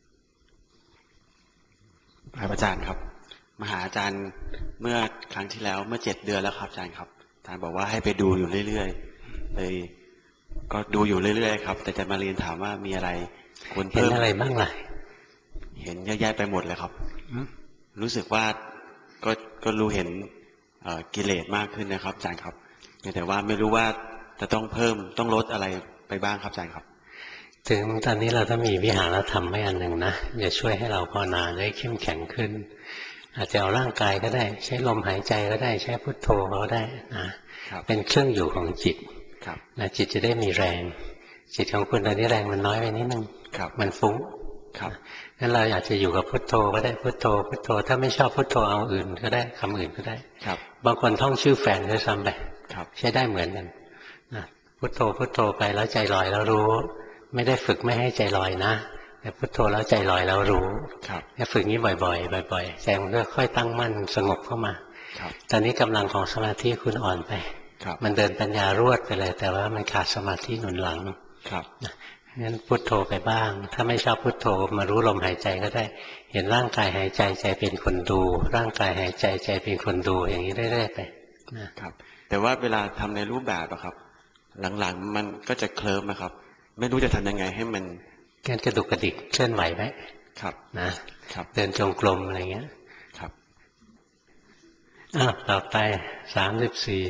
พระอาจารย์ครับมาหาอาจารย์เมื่อครั้งที่แล้วเมื่อ7 เดือนแล้วครับอาจารย์ครับอาจารย์บอกว่าให้ไปดูอยู่เรื่อยๆเลยก็ดูอยู่เรื่อยๆครับแต่จะมาเรียนถามว่ามีอะไรควรเพิ่มเห็นอะไรบ้างล่ะเห็นเยอะแยะไปหมดเลยครับรู้สึกว่าก็รู้เห็นกิเลสมากขึ้นนะครับอาจารย์ครับแต่ว่าไม่รู้ว่าจะต้องเพิ่มต้องลดอะไรไปบ้างครับอาจารย์ครับถึงตอนนี้เราต้องมีวิหารธรรมไม่อันหนึ่งนะจะช่วยให้เราภาวนาได้เข้มแข็งขึ้นอาจจะเอาร่างกายก็ได้ใช้ลมหายใจก็ได้ใช้พุทโธก็ได้นะเป็นเครื่องอยู่ของจิตนะจิตจะได้มีแรงจิตของคุณตอนนี้แรงมันน้อยไปนิดนึงมันฟุ้งงั้นเราอยากจะอยู่กับพุทโธก็ได้พุทโธถ้าไม่ชอบพุทโธเอาอื่นก็ได้คำอื่นก็ได้บางคนท่องชื่อแฟนด้วยซ้ำไปใช้ได้เหมือนกันพุทโธพุทโธไปแล้วใจลอยแล้วรู้ไม่ได้ฝึกไม่ให้ใจลอยนะแต่พุทโธแล้วใจลอยแล้วรู้เนี่ยฝึกนี้บ่อยๆบ่อยๆใจมันก็ค่อยตั้งมั่นสงบเข้ามาตอนนี้กำลังของสมาธิคุณอ่อนไปมันเดินปัญญารวดไปเลยแต่ว่ามันขาดสมาธิหนุนหลังงั้นพุทโธไปบ้างถ้าไม่ชอบพุทโธมารู้ลมหายใจก็ได้เห็นร่างกายหายใจใจเป็นคนดูร่างกายหายใจใจเป็นคนดูอย่างนี้เรื่อยๆไปนะครับแต่ว่าเวลาทำในรูปแบบอะครับหลังๆมันก็จะเคลิ้มนะครับไม่รู้จะทำยังไงให้มันการกระดุกกระดิกเคลื่อนไหวไหมครับนะครับเดินจงกรมอะไรเงี้ยครับต่อไป34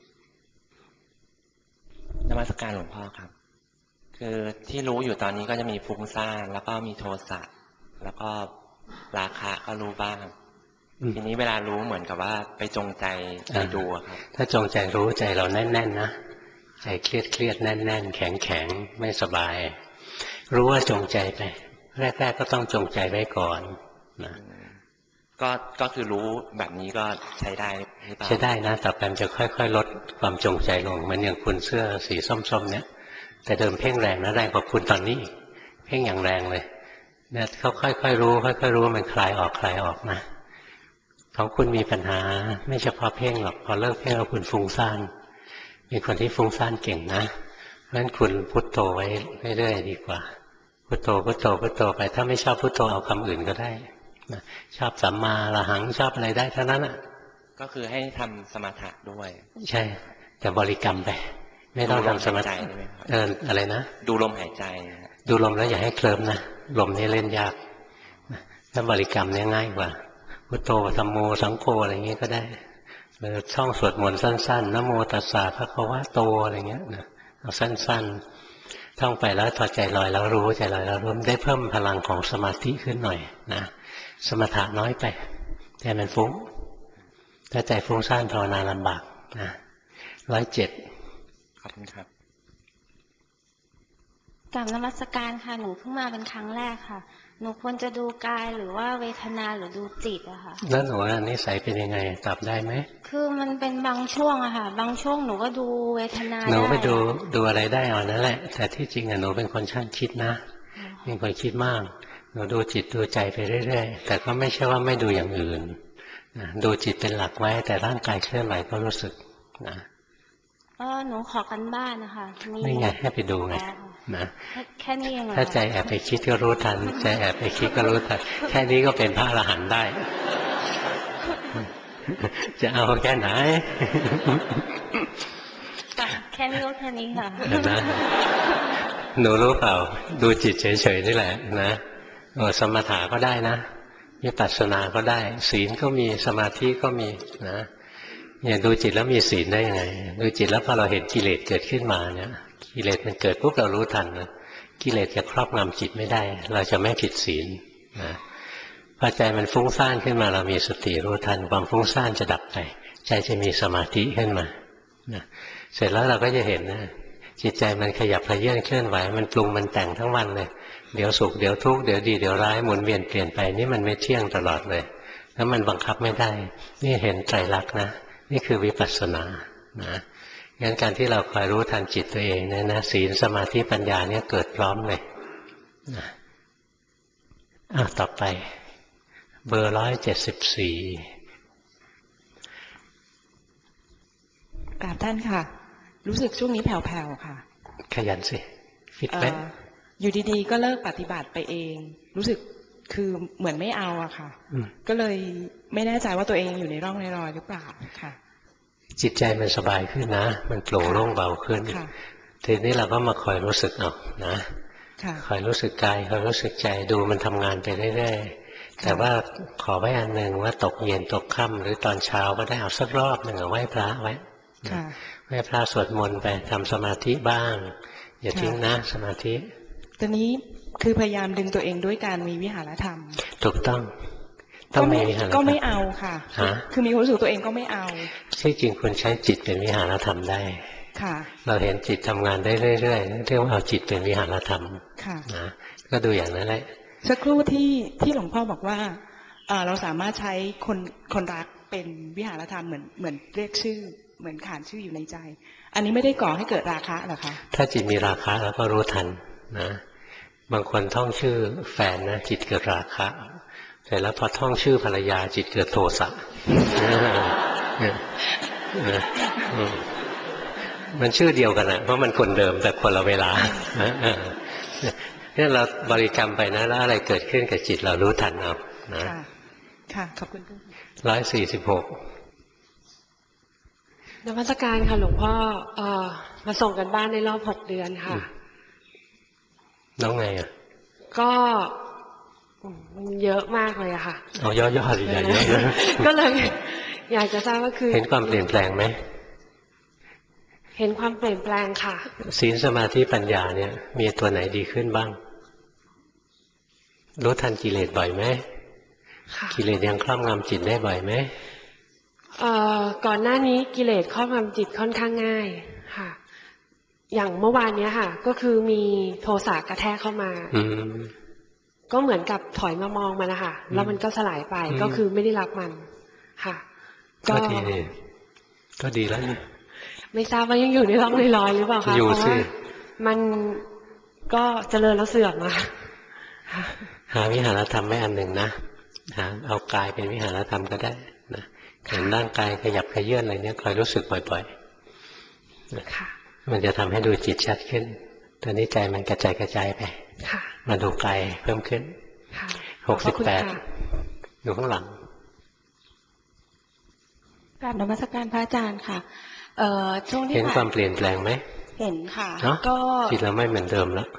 นมัสการหลวงพ่อครับคือที่รู้อยู่ตอนนี้ก็จะมีฟุ้งซ่านแล้วก็มีโทสะแล้วก็ราคะก็รู้บ้างทีนี้เวลารู้เหมือนกับว่าไปจงใจไปดูครับถ้าจงใจรู้ใจเราแน่นๆนะใจเครียดแน่นๆแข็งไม่สบายรู้ว่าจงใจไปแรกๆก็ต้องจงใจไว้ก่อนนะก็คือรู้แบบนี้ก็ใช้ได้หรือเปล่าใช้ได้นะแต่แปมจะค่อยๆลดความจงใจลงมันอย่างคุณเสื้อสีส้มๆเนี่ยแต่เดิมเพ่งแรงนะแรงกว่าคุณตอนนี้เพ่งอย่างแรงเลยเนี่ยเขาค่อยๆรู้ค่อยๆรู้มันคลายออกนะของคุณมีปัญหาไม่เฉพาะเพ่งหรอกพอเลิกเพ่งแล้วคุณฟุ้งซ่านมีคนที่ฟุ้งซ่านเก่งนะเพราะฉะนั้นคุณพุทโธไว้เรื่อยๆดีกว่าพุทโธพุทโธพุทโธไปถ้าไม่ชอบพุทโธเอาคำอื่นก็ได้ชอบสัมมาระหังชอบอะไรได้เท่านั้นอ่ะก็คือให้ทำสมถะด้วยใช่แต่บริกรรมไปไม่ต้องทำสมถะอะไรนะดูลมหายใจดูลมแล้วอย่าให้เคลิ้มนะลมนี่เล่นยากถ้าบริกรรมเนี่ยง่ายกว่าพุทโธธัมโมสังโฆอะไรอย่างนี้ก็ได้หรือช่องสวดมนต์สั้นๆนะโมตัสสะภะคะวะโตอะไรเงี้ยนะเอาสั้นๆท่องไปแล้วพอใจลอยแล้วรู้ใจลอยแล้วรู้ได้เพิ่มพลังของสมาธิขึ้นหน่อยนะสมถะน้อยไปใจมันฟุ้งถ้าใจฟุ้งซ่านภาวนาลำบากนะ107 ขอบคุณครับกราบนมัสการค่ะหนูเพิ่งมาเป็นครั้งแรกค่ะหนูควรจะดูกายหรือว่าเวทนาหรือดูจิตอะค่ะแล้วหนูนิสัยเป็นยังไงตอบได้ไหมคือมันเป็นบางช่วงอะค่ะบางช่วงหนูก็ดูเวทนาได้หนูไปดูอะไรได้เอานั่นแหละแต่ที่จริงหนูเป็นคนช่างคิดนะเป็นคนคิดมากหนูดูจิตดูใจไปเรื่อยๆแต่ก็ไม่ใช่ว่าไม่ดูอย่างอื่นดูจิตเป็นหลักไว้แต่ร่างกายเคลื่อนไหวก็รู้สึกนะหนูขอกันบ้านนะคะนี่ไงให้ไปดูไงนะแค่นี้เองถ้าใจแอบไปคิดก็รู้ทันใจแอบไปคิดก็รู้ทันแค่นี้ก็เป็นพระอรหันต์ได้จะเอาแค่ไหนแค่นี้ก็แค่นี้ค่ะนะหนูรู้เปล่าดูจิตเฉยๆนี่แหละนะสมถะก็ได้นะวิปัสสนาก็ได้ศีลก็มีสมาธิก็มีนะเนี่ยดูจิตแล้วมีศีลได้ยังไงดูจิตแล้วพอเราเห็นกิเลสเกิดขึ้นมาเนี่ยกิเลสมันเกิดปุ๊บเรารู้ทันนะกิเลสจะครอบงำจิตไม่ได้เราจะไม่ผิดศีลนะพอใจมันฟุ้งซ่านขึ้นมาเรามีสติรู้ทันความฟุ้งซ่านจะดับไปใจจะมีสมาธิขึ้นมานะเสร็จแล้วเราก็จะเห็นนะจิตใจมันขยับเขยื้อนเคลื่อนไหวมันปรุงมันแต่งทั้งวันเลยเดี๋ยวสุขเดี๋ยวทุกข์เดี๋ยวดีเดี๋ยวร้ายหมุนเวียนเปลี่ยนไปนี่มันไม่เที่ยงตลอดเลยแล้วมันบังคับไม่ได้นี่เห็นไตรลักษณ์นะนี่คือวิปัสสนานะงั้นการที่เราคอยรู้ทันจิตตัวเองเนี่ยนะศีลสมาธิปัญญาเนี่ยเกิดพร้อมเลยนะต่อไปเบอร์174 กราบท่านค่ะรู้สึกช่วงนี้แผ่วๆค่ะขยันสิฟิตไหมอยู่ดีๆก็เลิกปฏิบัติไปเองรู้สึกคือเหมือนไม่เอาอะค่ะก็เลยไม่แน่ใจว่าตัวเองอยู่ในร่องในรอยหรือเปล่าค่ะจิตใจมันสบายขึ้นนะมันโปร่งโล่งเบาขึ้นทีนี้เราก็มาคอยรู้สึกเอานะคอยรู้สึกกายคอยรู้สึกใจดูมันทำงานไปเรื่อยๆแต่ว่าขอไว้อันหนึ่งว่าตกเย็นตกค่ำหรือตอนเช้าก็ได้เอาสักรอบหนึ่งเอาไหว้พระไว้ไหว้พระสวดมนต์ไปทำสมาธิบ้างอย่าทิ้งนะสมาธิตอนนี้คือพยายามดึงตัวเองด้วยการมีวิหารธรรมถูกต้องมีวิหารธรรมก็ไม่เอาค่ะคือมีความรู้สึกตัวเองก็ไม่เอาที่จริงคุณใช้จิตเป็นวิหารธรรมได้ค่ะเราเห็นจิตทำงานได้เรื่อยๆเรียกว่าเอาจิตเป็นวิหารธรรมค่ะนะก็ดูอย่างนั้นแหละสักครู่ที่หลวงพ่อบอกว่าเราสามารถใช้คนรักเป็นวิหารธรรมเหมือนเรียกชื่อเหมือนขานชื่ออยู่ในใจอันนี้ไม่ได้ก่อให้เกิดราคะเหรอคะถ้าจิตมีราคะแล้วก็รู้ทันนะบางคนท่องชื่อแฟนนะจิตเกิดราคะเสร็จแล้วพอท่องชื่อภรรยาจิตเกิดโทสะมันชื่อเดียวกันนะเพราะมันคนเดิมแต่คนละเวลาเนี่ยเราบริกรรมไปนะแล้วอะไรเกิดขึ้นกับจิตเรารู้ทันเอานะค่ะขอบคุณ 146 นมัสการค่ะหลวงพ่อมาส่งกันบ้านในรอบ6 เดือนค่ะแล้วไงอ่ะก็เยอะมากเลยอะค่ะเอาย่อๆสิอย่าเยอะนะก็เลยอยากจะทราบว่าคือเห็นความเปลี่ยนแปลงไหมเห็นความเปลี่ยนแปลงค่ะศีลสมาธิปัญญาเนี่ยมีตัวไหนดีขึ้นบ้างรู้ทันกิเลสบ่อยไหมกิเลสยังครอบงำจิตได้บ่อยไหมก่อนหน้านี้กิเลสครอบงำจิตค่อนข้างง่ายค่ะอย่างเมื่อวานเนี้ยค่ะก็คือมีโทสะกระแทกเข้ามาก็เหมือนกับถอยมามองมันนะคะแล้วมันก็สลายไปก็คือไม่ได้รับมันค่ะก็ดีนี่ก็ดีแล้วนี่ไม่ทราบว่ายังอยู่ในร่องในรอยหรือเปล่าคะอยู่สิมันก็เจริญแล้วเสื่อมมาหาวิหารธรรมไม่อันหนึ่งนะหาเอากายเป็นวิหารธรรมก็ได้นะเห็นร่างกายขยับขยื่นอะไรเนี้ยคอยรู้สึกบ่อยๆมันจะทำให้ดูจิตชัดขึ้นตอนนี้ใจมันกระจายไปมาดูกายเพิ่มขึ้น68อยู่ข้างหลังกราบนมัสการพระอาจารย์ค่ะช่วงที่เห็นความเปลี่ยนแปลงไหมเห็นค่ะก็จิตเราไม่เหมือนเดิมแล้ว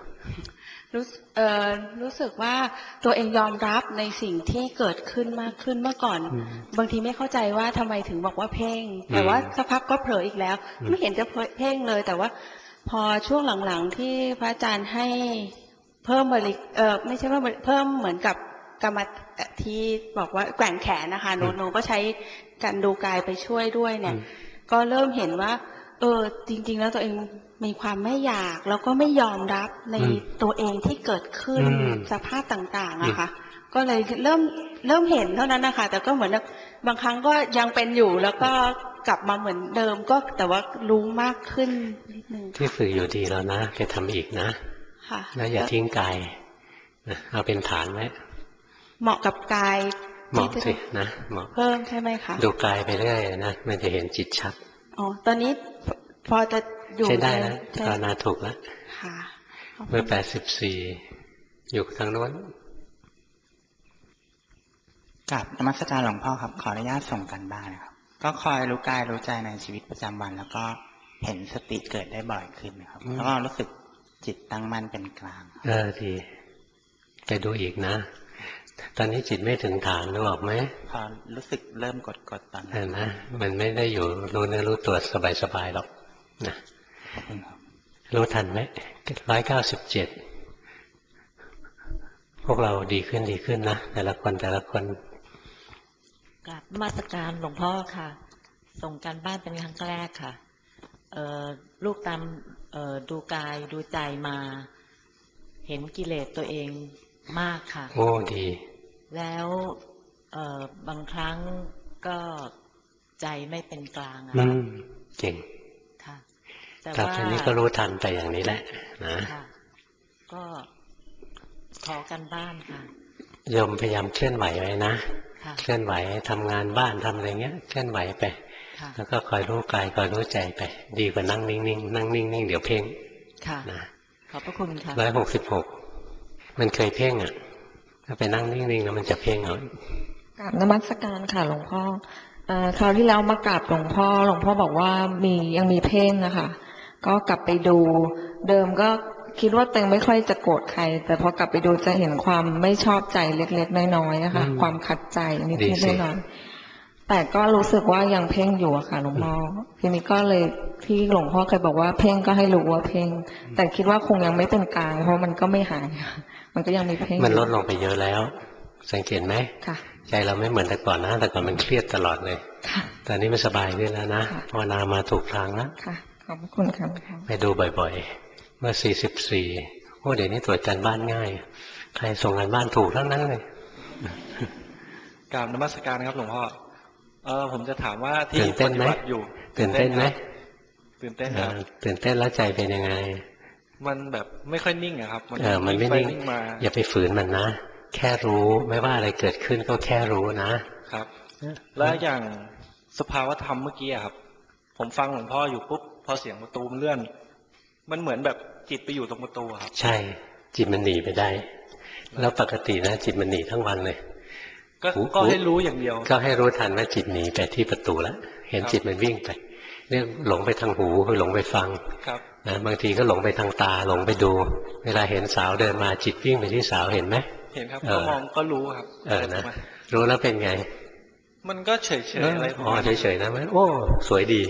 รู้สึกว่าตัวเองยอมรับในสิ่งที่เกิดขึ้นมากขึ้นเมื่อก่อนบางทีไม่เข้าใจว่าทำไมถึงบอกว่าเพ่งแต่ว่าสักพักก็เผลออีกแล้วไม่เห็นจะเพ่งเลยแต่ว่าพอช่วงหลังๆที่พระอาจารย์ให้เพิ่มไม่ใช่ว่าเพิ่มเหมือนกับกรรมที่บอกว่าแกว่งแขนนะคะโนก็ใช้การดูกายไปช่วยด้วยเนี่ยก็เริ่มเห็นว่าจริงๆแล้วตัวเองมีความไม่อยากแล้วก็ไม่ยอมรับในตัวเองที่เกิดขึ้นสภาพต่างๆอะค่ะก็เลยเริ่มเห็นเท่านั้นนะคะแต่ก็เหมือนบางครั้งก็ยังเป็นอยู่แล้วก็กลับมาเหมือนเดิมก็แต่ว่ารู้มากขึ้นนิดนึงที่ฝึกอยู่ดีแล้วนะไปทำอีกนะแล้วอย่าทิ้งกายเอาเป็นฐานไว้เหมาะกับกายเหมาะสินะเหมาะเพิ่มใช่ไหมคะดูกายไปเรื่อยนะมันจะเห็นจิตชัดตอนนี้พอจะใช้ได้แล้วภาวนาถูกแล้วเมื่อ84อยู่ทางโน้นกับนมัสการหลวงพ่อครับขออนุญาตส่งกันบ้านนะครับก็คอยรู้กายรู้ใจในชีวิตประจำวันแล้วก็เห็นสติเกิดได้บ่อยขึ้นนะครับแล้วก็รู้สึกจิตตั้งมั่นเป็นกลางดีไปดูอีกนะตอนนี้จิตไม่ถึงฐานรู้ออกไหมพอรู้สึกเริ่มกดตอนนั้นนะมันไม่ได้อยู่รู้เนื้อรู้ตัวสบายๆหรอกนะรู้ทันไหม197พวกเราดีขึ้นนะแต่ละคนกราบนมัสการหลวงพ่อค่ะส่งการบ้านเป็นครั้งแรกค่ะลูกตามดูกายดูใจมาเห็นกิเลสตัวเองมากค่ะโอ้ดีแล้วบางครั้งก็ใจไม่เป็นกลางเก่งค่ะแต่ว่าตอนนี้ก็รู้ทันไปอย่างนี้แหละนะก็ขอกันบ้านค่ะโยมพยายามเคลื่อนไหวไว้นะเคลื่อนไหวทำงานบ้านทำอะไรเงี้ยเคลื่อนไหวไปแล้วก็คอยรู้กายคอยรู้ใจไปดีกว่านั่งนิ่งๆนั่งนิ่งๆเดี๋ยวเพ่งนะขอบพระคุณค่ะ 166มันเคยเพ่งอ่ะถ้าไปนั่งนิ่งๆแล้วมันจะเพ่งเอากราบนมัสการค่ะหลวงพ่อคราวที่แล้วมากราบหลวงพ่อบอกว่ายังมีเพ่งนะคะก็กลับไปดูเดิมก็คิดว่าตัวเองไม่ค่อยจะโกรธใครแต่พอกลับไปดูจะเห็นความไม่ชอบใจเล็กๆน้อยๆนะคะความขัดใจนิดๆน้อยๆแต่ก็รู้สึกว่ายังเพ่งอยู่อะค่ะหลวงพ่อทีนี้ก็เลยที่หลวงพ่อเคยบอกว่าเพ่งก็ให้รู้ว่าเพ่งแต่คิดว่าคงยังไม่เป็นกลางเพราะมันก็ไม่หายมันก็ยังมีเพ่งมันลดลงไปเยอะแล้วสังเกตไหมใจเราไม่เหมือนแต่ก่อนนะแต่ก่อนมันเครียดตลอดเลยตอนนี้มันสบายขึ้นแล้วนะภาวนามาถูกทางแล้วขอบคุณครับไปดูบ่อยๆเมื่อ44โอ้เดี๋ยวนี้ตรวจการบ้านง่ายใครส่งงานบ้านถูกทั้งนั้นเลยกราบนมัสการครับหลวงพ่อผมจะถามว่าที่ปฏิบัติอยู่ตื่นเต้นไหมตื่นเต้นครับตื่นเต้นแล้วใจเป็นยังไงมันแบบไม่ค่อยนิ่งอะครับมันไม่นิ่งอย่าไปฝืนมันนะแค่รู้ไม่ว่าอะไรเกิดขึ้นก็แค่รู้นะครับแล้วอย่างสภาวะธรรมเมื่อกี้ครับผมฟังหลวงพ่ออยู่ปุ๊บพอเสียงประตูมันเลื่อนมันเหมือนแบบจิตไปอยู่ตรงประตูครับใช่จิตมันหนีไปได้แล้วปกตินะจิตมันหนีทั้งวันเลยก็ให้รู้อย่างเดียวก็ให้รู้ทันว่าจิตหนีไปที่ประตูแล้วเห็นจิตมันวิ่งไปเรื่องหลงไปทางหูหลงไปฟังนะบางทีก็หลงไปทางตาหลงไปดูเวลาเห็นสาวเดินมาจิตวิ่งไปที่สาวเห็นไหมเห็นครับก็มองก็รู้ครับนะรู้แล้วเป็นไงมันก็เฉยๆอะไรอ๋อเฉยๆนะโอ้สวยดี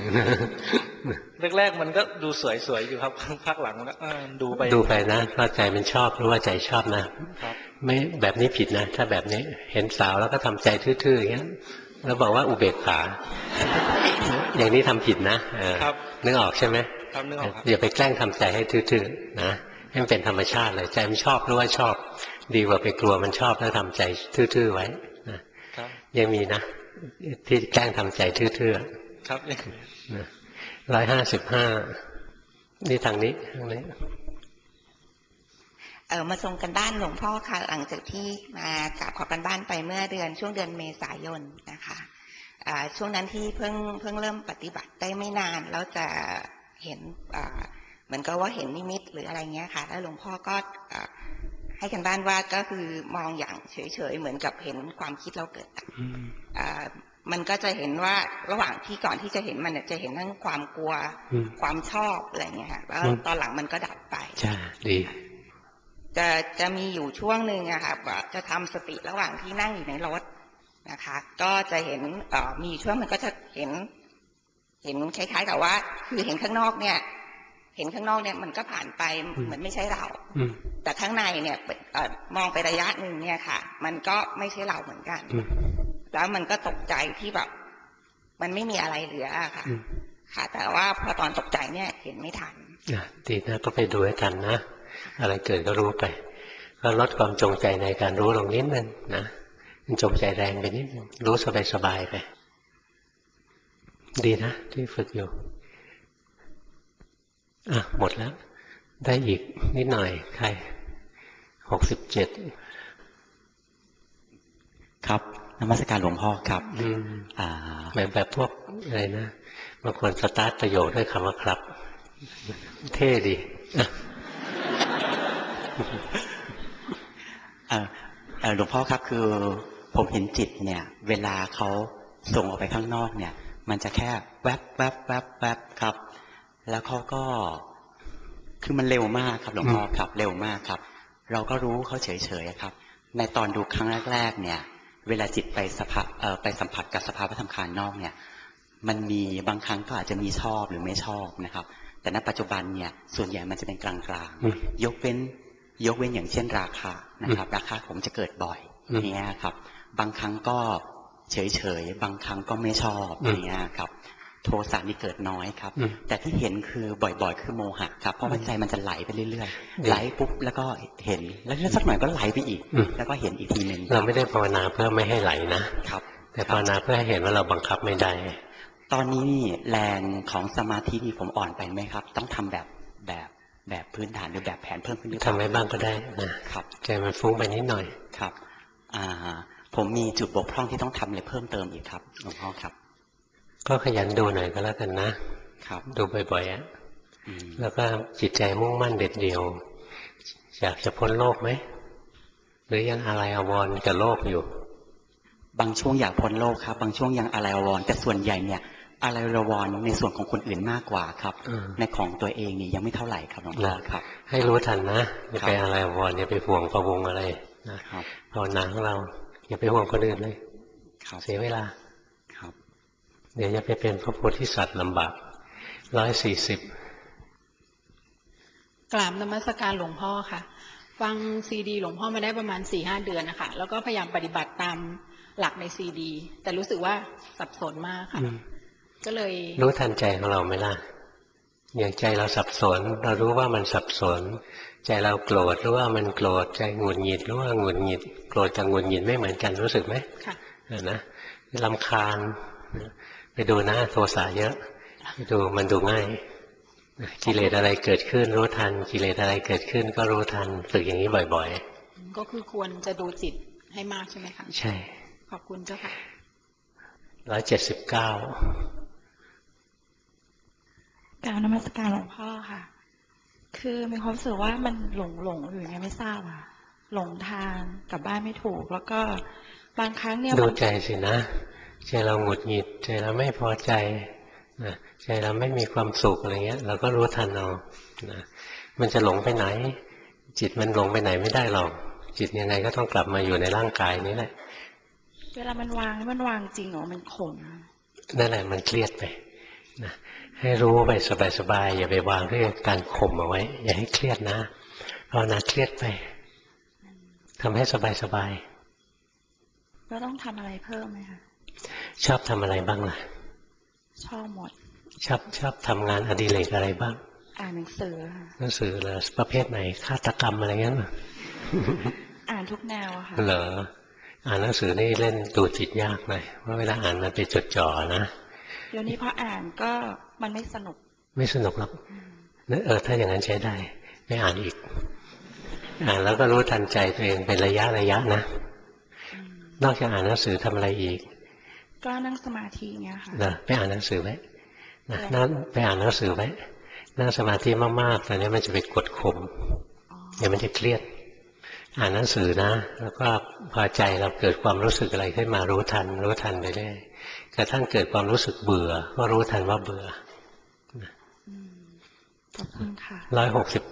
แรกๆมันก็ดูสวยๆอยู่ครับพักหลังมันก็ดูไปนะว่าใจมันชอบหรือว่าใจชอบนะไม่แบบนี้ผิดนะถ้าแบบนี้เห็นสาวแล้วก็ทำใจทื่อๆอย่างเงี้ยแล้วบอกว่าอุเบกขาอย่างนี้ทำผิดนะนึกออกใช่ไหมอย่าไปแกล้งทำใจให้ทื่อๆนะให้มันเป็นธรรมชาติเลยใจมันชอบหรือว่าชอบดีกว่าไปกลัวมันชอบแล้วทำใจทื่อๆไว้นะยังมีนะที่แกล้งทำใจทื่อๆครับ 155นี่ทางนี้มาส่งกันบ้านหลวงพ่อค่ะหลังจากที่มากราบขอกันบ้านไปเมื่อช่วงเดือนเมษายนนะคะช่วงนั้นที่เพิ่งเริ่มปฏิบัติได้ไม่นานแล้วจะเห็นเหมือนกับว่าเห็นนิมิตหรืออะไรเงี้ยค่ะแล้วหลวงพ่อก็ให้กันบ้านว่าก็คือมองอย่างเฉยๆเหมือนกับเห็นความคิดเราเกิดมันก็จะเห็นว่าระหว่างที่ก่อนที่จะเห็นมันจะเห็นทั้งความกลัวความชอบอะไรเงี้ยค่ะแล้วตอนหลังมันก็ดับไปจ้าดีจะมีอยู่ช่วงหนึ่งอะค่ะจะทำสติระหว่างที่นั่งอยู่ในรถนะคะก็จะเห็นมีช่วงมันก็จะเห็นคล้ายๆกับว่าคือเห็นข้างนอกเนี่ยมันก็ผ่านไปเหมือนไม่ใช่เราแต่ข้างในเนี่ยมองไประยะหนึ่งเนี่ยค่ะมันก็ไม่ใช่เราเหมือนกันแล้วมันก็ตกใจที่แบบมันไม่มีอะไรเหลือค่ะค่ะแต่ว่าพอตอนตกใจเนี่ยเห็นไม่ทันดีนะก็ไปดูให้ทันนะอะไรเกิดก็รู้ไปก็ลดความจงใจในการรู้ลงนิดนึงนะมันจงใจแรงไปนิดนึงรู้สบายๆไปดีนะที่ฝึกอยู่หมดแล้วได้อีกนิดหน่อยใคร67 ครับนมัสการหลวงพ่อครับแบบพวกอะไรนะบางคนสตาร์ทประโยคด้วยคำว่าครับเท่ดีหลวงพ่อครับคือผมเห็นจิตเนี่ยเวลาเขาส่งออกไปข้างนอกเนี่ยมันจะแค่แวบแวบแวบแวบครับแล้วเขาก็คือมันเร็วมากครับหลวงพ่อครับเร็วมากครับเราก็รู้เขาเฉยๆครับในตอนดูครั้งแรกๆเนี่ยเวลาจิตไปสัมผัสกับสภาวะธรรมภายนอกเนี่ยมันมีบางครั้งก็อาจจะมีชอบหรือไม่ชอบนะครับแต่ณปัจจุบันเนี่ยส่วนใหญ่มันจะเป็นกลางๆยกเว้นอย่างเช่นราคานะครับราคาผมจะเกิดบ่อยอย่างเงี้ยครับบางครั้งก็เฉยๆบางครั้งก็ไม่ชอบอย่างเงี้ยครับโทสะนี่เกิดน้อยครับแต่ที่เห็นคือบ่อยๆคือโมหะครับเพราะว่าใจมันจะไหลไปเรื่อยๆไหลปุ๊บแล้วก็เห็นแล้วสักหน่อยก็ไหลไปอีกแล้วก็เห็นอีกทีนึงเราไม่ได้ภาวนาเพื่อไม่ให้ไหลนะครับแต่ภาวนาเพื่อให้เห็นว่าเราบังคับไม่ได้ตอนนี้นี่แรงของสมาธินี่ผมอ่อนไปไหมครับต้องทำแบบพื้นฐานหรือแบบแผนเพิ่มขึ้นหรือเปล่าทำไว้บ้างก็ได้นะครับใจมันฟุ้งไปนิดหน่อยครับผมมีจุดบกพร่องที่ต้องทำอะไรเพิ่มเติมอีกครับหลวงพ่อครับก็ขยันดูหน่อยก็แล้วกันนะครับดูบ่อยๆแล้วก็จิตใจมุ่งมั่นเด็ดเดี่ยวอยากจะพ้นโลกไหมหรือยังอะไรอาวรณ์กับโลกอยู่บางช่วงอยากพ้นโลกครับบางช่วงยังอะไรอาวรณ์แต่ส่วนใหญ่เนี่ยอะไรอาวรณ์ในส่วนของคนอื่นมากกว่าครับในของตัวเองนี่ยังไม่เท่าไหร่ครับหลวงพ่อครับให้รู้ทันนะอย่าไปอะไรอาวรณ์อย่าไปห่วงพะวงอะไรภาวนาของเราอย่าไปห่วงคนอื่นเลยเสียเวลาเดี๋ยวจะไปเป็นพระโพธิสัตว์ลำบาก140 กราบนมัสการหลวงพ่อค่ะฟังซีดีหลวงพ่อมาได้ประมาณ 4-5 เดือนนะคะแล้วก็พยายามปฏิบัติตามหลักในซีดีแต่รู้สึกว่าสับสนมากค่ะก็เลยรู้ทันใจของเราไหมล่ะอย่างใจเราสับสนเรารู้ว่ามันสับสนใจเราโกรธรู้ว่ามันโกรธใจหงุดหงิดรู้ว่าหงุดหงิดโกรธกับหงุดหงิดไม่เหมือนกันรู้สึกไหมค่ะนะรำคาญไปดูนะโทสะเยอะดูมันดูง่ายกิเลสอะไรเกิดขึ้นรู้ทันกิเลสอะไรเกิดขึ้นก็รู้ทันฝึกอย่างนี้บ่อยๆก็คือควรจะดูจิตให้มากใช่ไหมคะใช่ขอบคุณเจ้าค่ะ 179 กราบนมัสการหลวงพ่อค่ะคือมีความรู้สึกว่ามันหลงอยู่ไงไม่ทราบอ่ะหลงทางกลับบ้านไม่ถูกแล้วก็บางครั้งเนี่ยดูใจสินะใจเราหงุดหงิดใจเราไม่พอใจใจเราไม่มีความสุขอะไรเงี้ยเราก็รู้ทันเอามันจะหลงไปไหนจิตมันหลงไปไหนไม่ได้หรอกจิตยังไงก็ต้องกลับมาอยู่ในร่างกายนี้แหละเวลามันวางจริงหรอมันข่มนั่นแหละมันเครียดไปนะให้รู้ไปสบายๆอย่าไปวางด้วยการข่มเอาไว้อย่าให้เครียดนะภาวนาเครียดไปทำให้สบายๆแล้วต้องทำอะไรเพิ่มไหมคะชอบทำอะไรบ้างล่ะชอบหมดชอบทำงานอดิเรกอะไรบ้างอ่านหนังสือหนังสือเลยประเภทไหนฆาตกรรมอะไรเงี้ยอ่านทุกแนวค่ะเหรออ่านหนังสือนี่เล่นดูจิตยากหน่อยเพราะเวลาอ่านมันไปจดจ่อนะเดี๋ยวนี้พออ่านก็มันไม่สนุกหรอกถ้าอย่างนั้นใช้ได้ไม่อ่านอีกอ่านแล้วก็รู้ทันใจตัวเองเป็นระยะนะนอกจากอ่านหนังสือทำอะไรอีกก็นั่งสมาธิเงี้ยค่ะไปอ่านหนังสือไว้นั่นไปอ่านหนังสือไว้นั่งสมาธิมากๆตอนนี้มันจะไปกดข่มเดี๋ยวมันจะเครียดอ่านหนังสือนะแล้วก็พอใจเราเกิดความรู้สึกอะไรขึ้นมารู้ทันไปเรื่อยกระทั่งเกิดความรู้สึกเบื่อก็รู้ทันว่าเบื่อขอบคุณค่ะ 169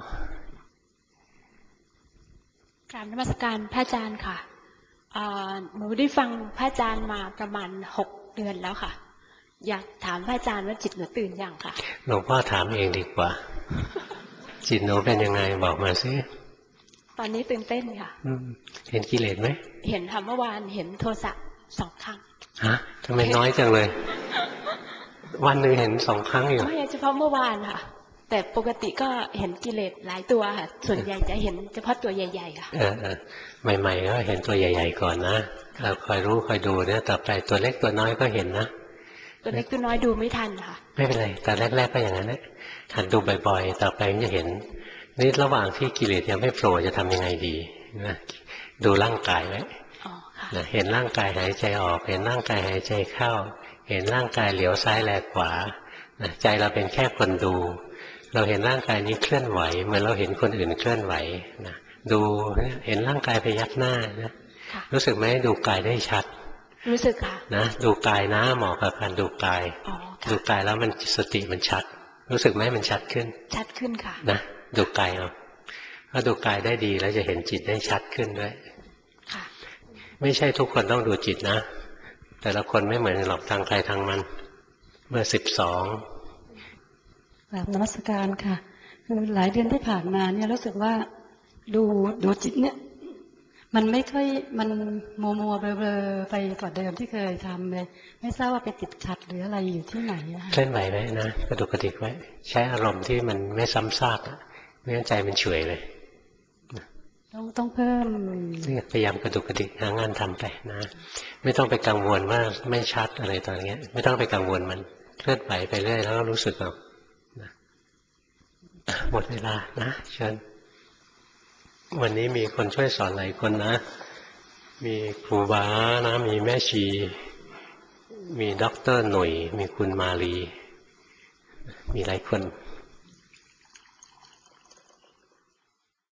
กราบนมัสการพระอาจารย์ค่ะหนูได้ฟังพระอาจารย์มาประมาณ6 เดือนแล้วค่ะอยากถามพระอาจารย์ว่าจิตหนูตื่นยังค่ะหลวงพ่อถามเองดีกว่าจิตหนูเป็นยังไงบอกมาสิตอนนี้ตื่นเต้นค่ะเห็นกิเลสไหมเห็นค่ะเมื่อวานเห็นโทสะ2 ครั้งฮะทำไมน้อยจังเลยวันหนึ่งเห็น2 ครั้งอยู่ไม่เฉพาะเมื่อวานค่ะแต่ปกติก็เห็นกิเลสหลายตัวค่ะส่วนใหญ่จะเห็นเฉพาะตัวใหญ่ๆค่ะใหม่ๆก็เห็นตัวใหญ่ๆก่อนนะเราคอยรู้คอยดูเนี่ยต่อไปตัวเล็กตัวน้อยก็เห็นนะตัวเล็กตัวน้อยดูไม่ทันค่ะไม่เป็นไรแต่แรกๆก็อย่างนั้นแหละหัดดูบ่อยๆต่อไปมันจะเห็นนี่ระหว่างที่กิเลสยังไม่โผล่จะทำยังไงดีนะดูร่างกายไว้เห็นร่างกายหายใจออกเห็นร่างกายหายใจเข้าเห็นร่างกายเหลียวซ้ายแลขวาใจเราเป็นแค่คนดูเราเห็นร่างกายนี้เคลื่อนไหวเหมือนเราเห็นคนอื่นเคลื่อนไหวนะดูเห็นร่างกายไปยักหน้านะรู้สึกไหมดูกายได้ชัดรู้สึกค่ะนะดูกายนะเหมาะกับการดูกายดูกายแล้วมันสติมันชัดรู้สึกไหมมันชัดขึ้นค่ะนะดูกายเอาถ้าดูกายได้ดีแล้วจะเห็นจิตได้ชัดขึ้นด้วยค่ะไม่ใช่ทุกคนต้องดูจิตนะแต่ละคนไม่เหมือนหรอกทางใครทางมันเมื่อ12 กราบนมัสการค่ะคือหลายเดือนที่ผ่านมาเนี่ยรู้สึกว่าดูจิตเนี่ยมันไม่ค่อยมันมัวเบลอไปกว่าเดิมที่เคยทำเลยไม่ทราบว่าไปติดขัดหรืออะไรอยู่ที่ไหนเคลื่อนไหวไว้นะกระดุกกระดิกไว้ใช้อารมณ์ที่มันไม่ซ้ำซากไม่งั้นใจมันเฉยเลยต้องเพิ่มพยายามกระดุกกระดิกหางานทำไปนะไม่ต้องไปกังวลว่าไม่ชัดอะไรตอนนี้ไม่ต้องไปกังวลมันเคลื่อนไหวไปเรื่อยแล้วก็รู้สึกเอาหมดเวลานะเชิญวันนี้มีคนช่วยสอนหลายคนนะมีครูบานะมีแม่ชีมีด็อกเตอร์หนุ่ยมีคุณมาลีมีหลายคน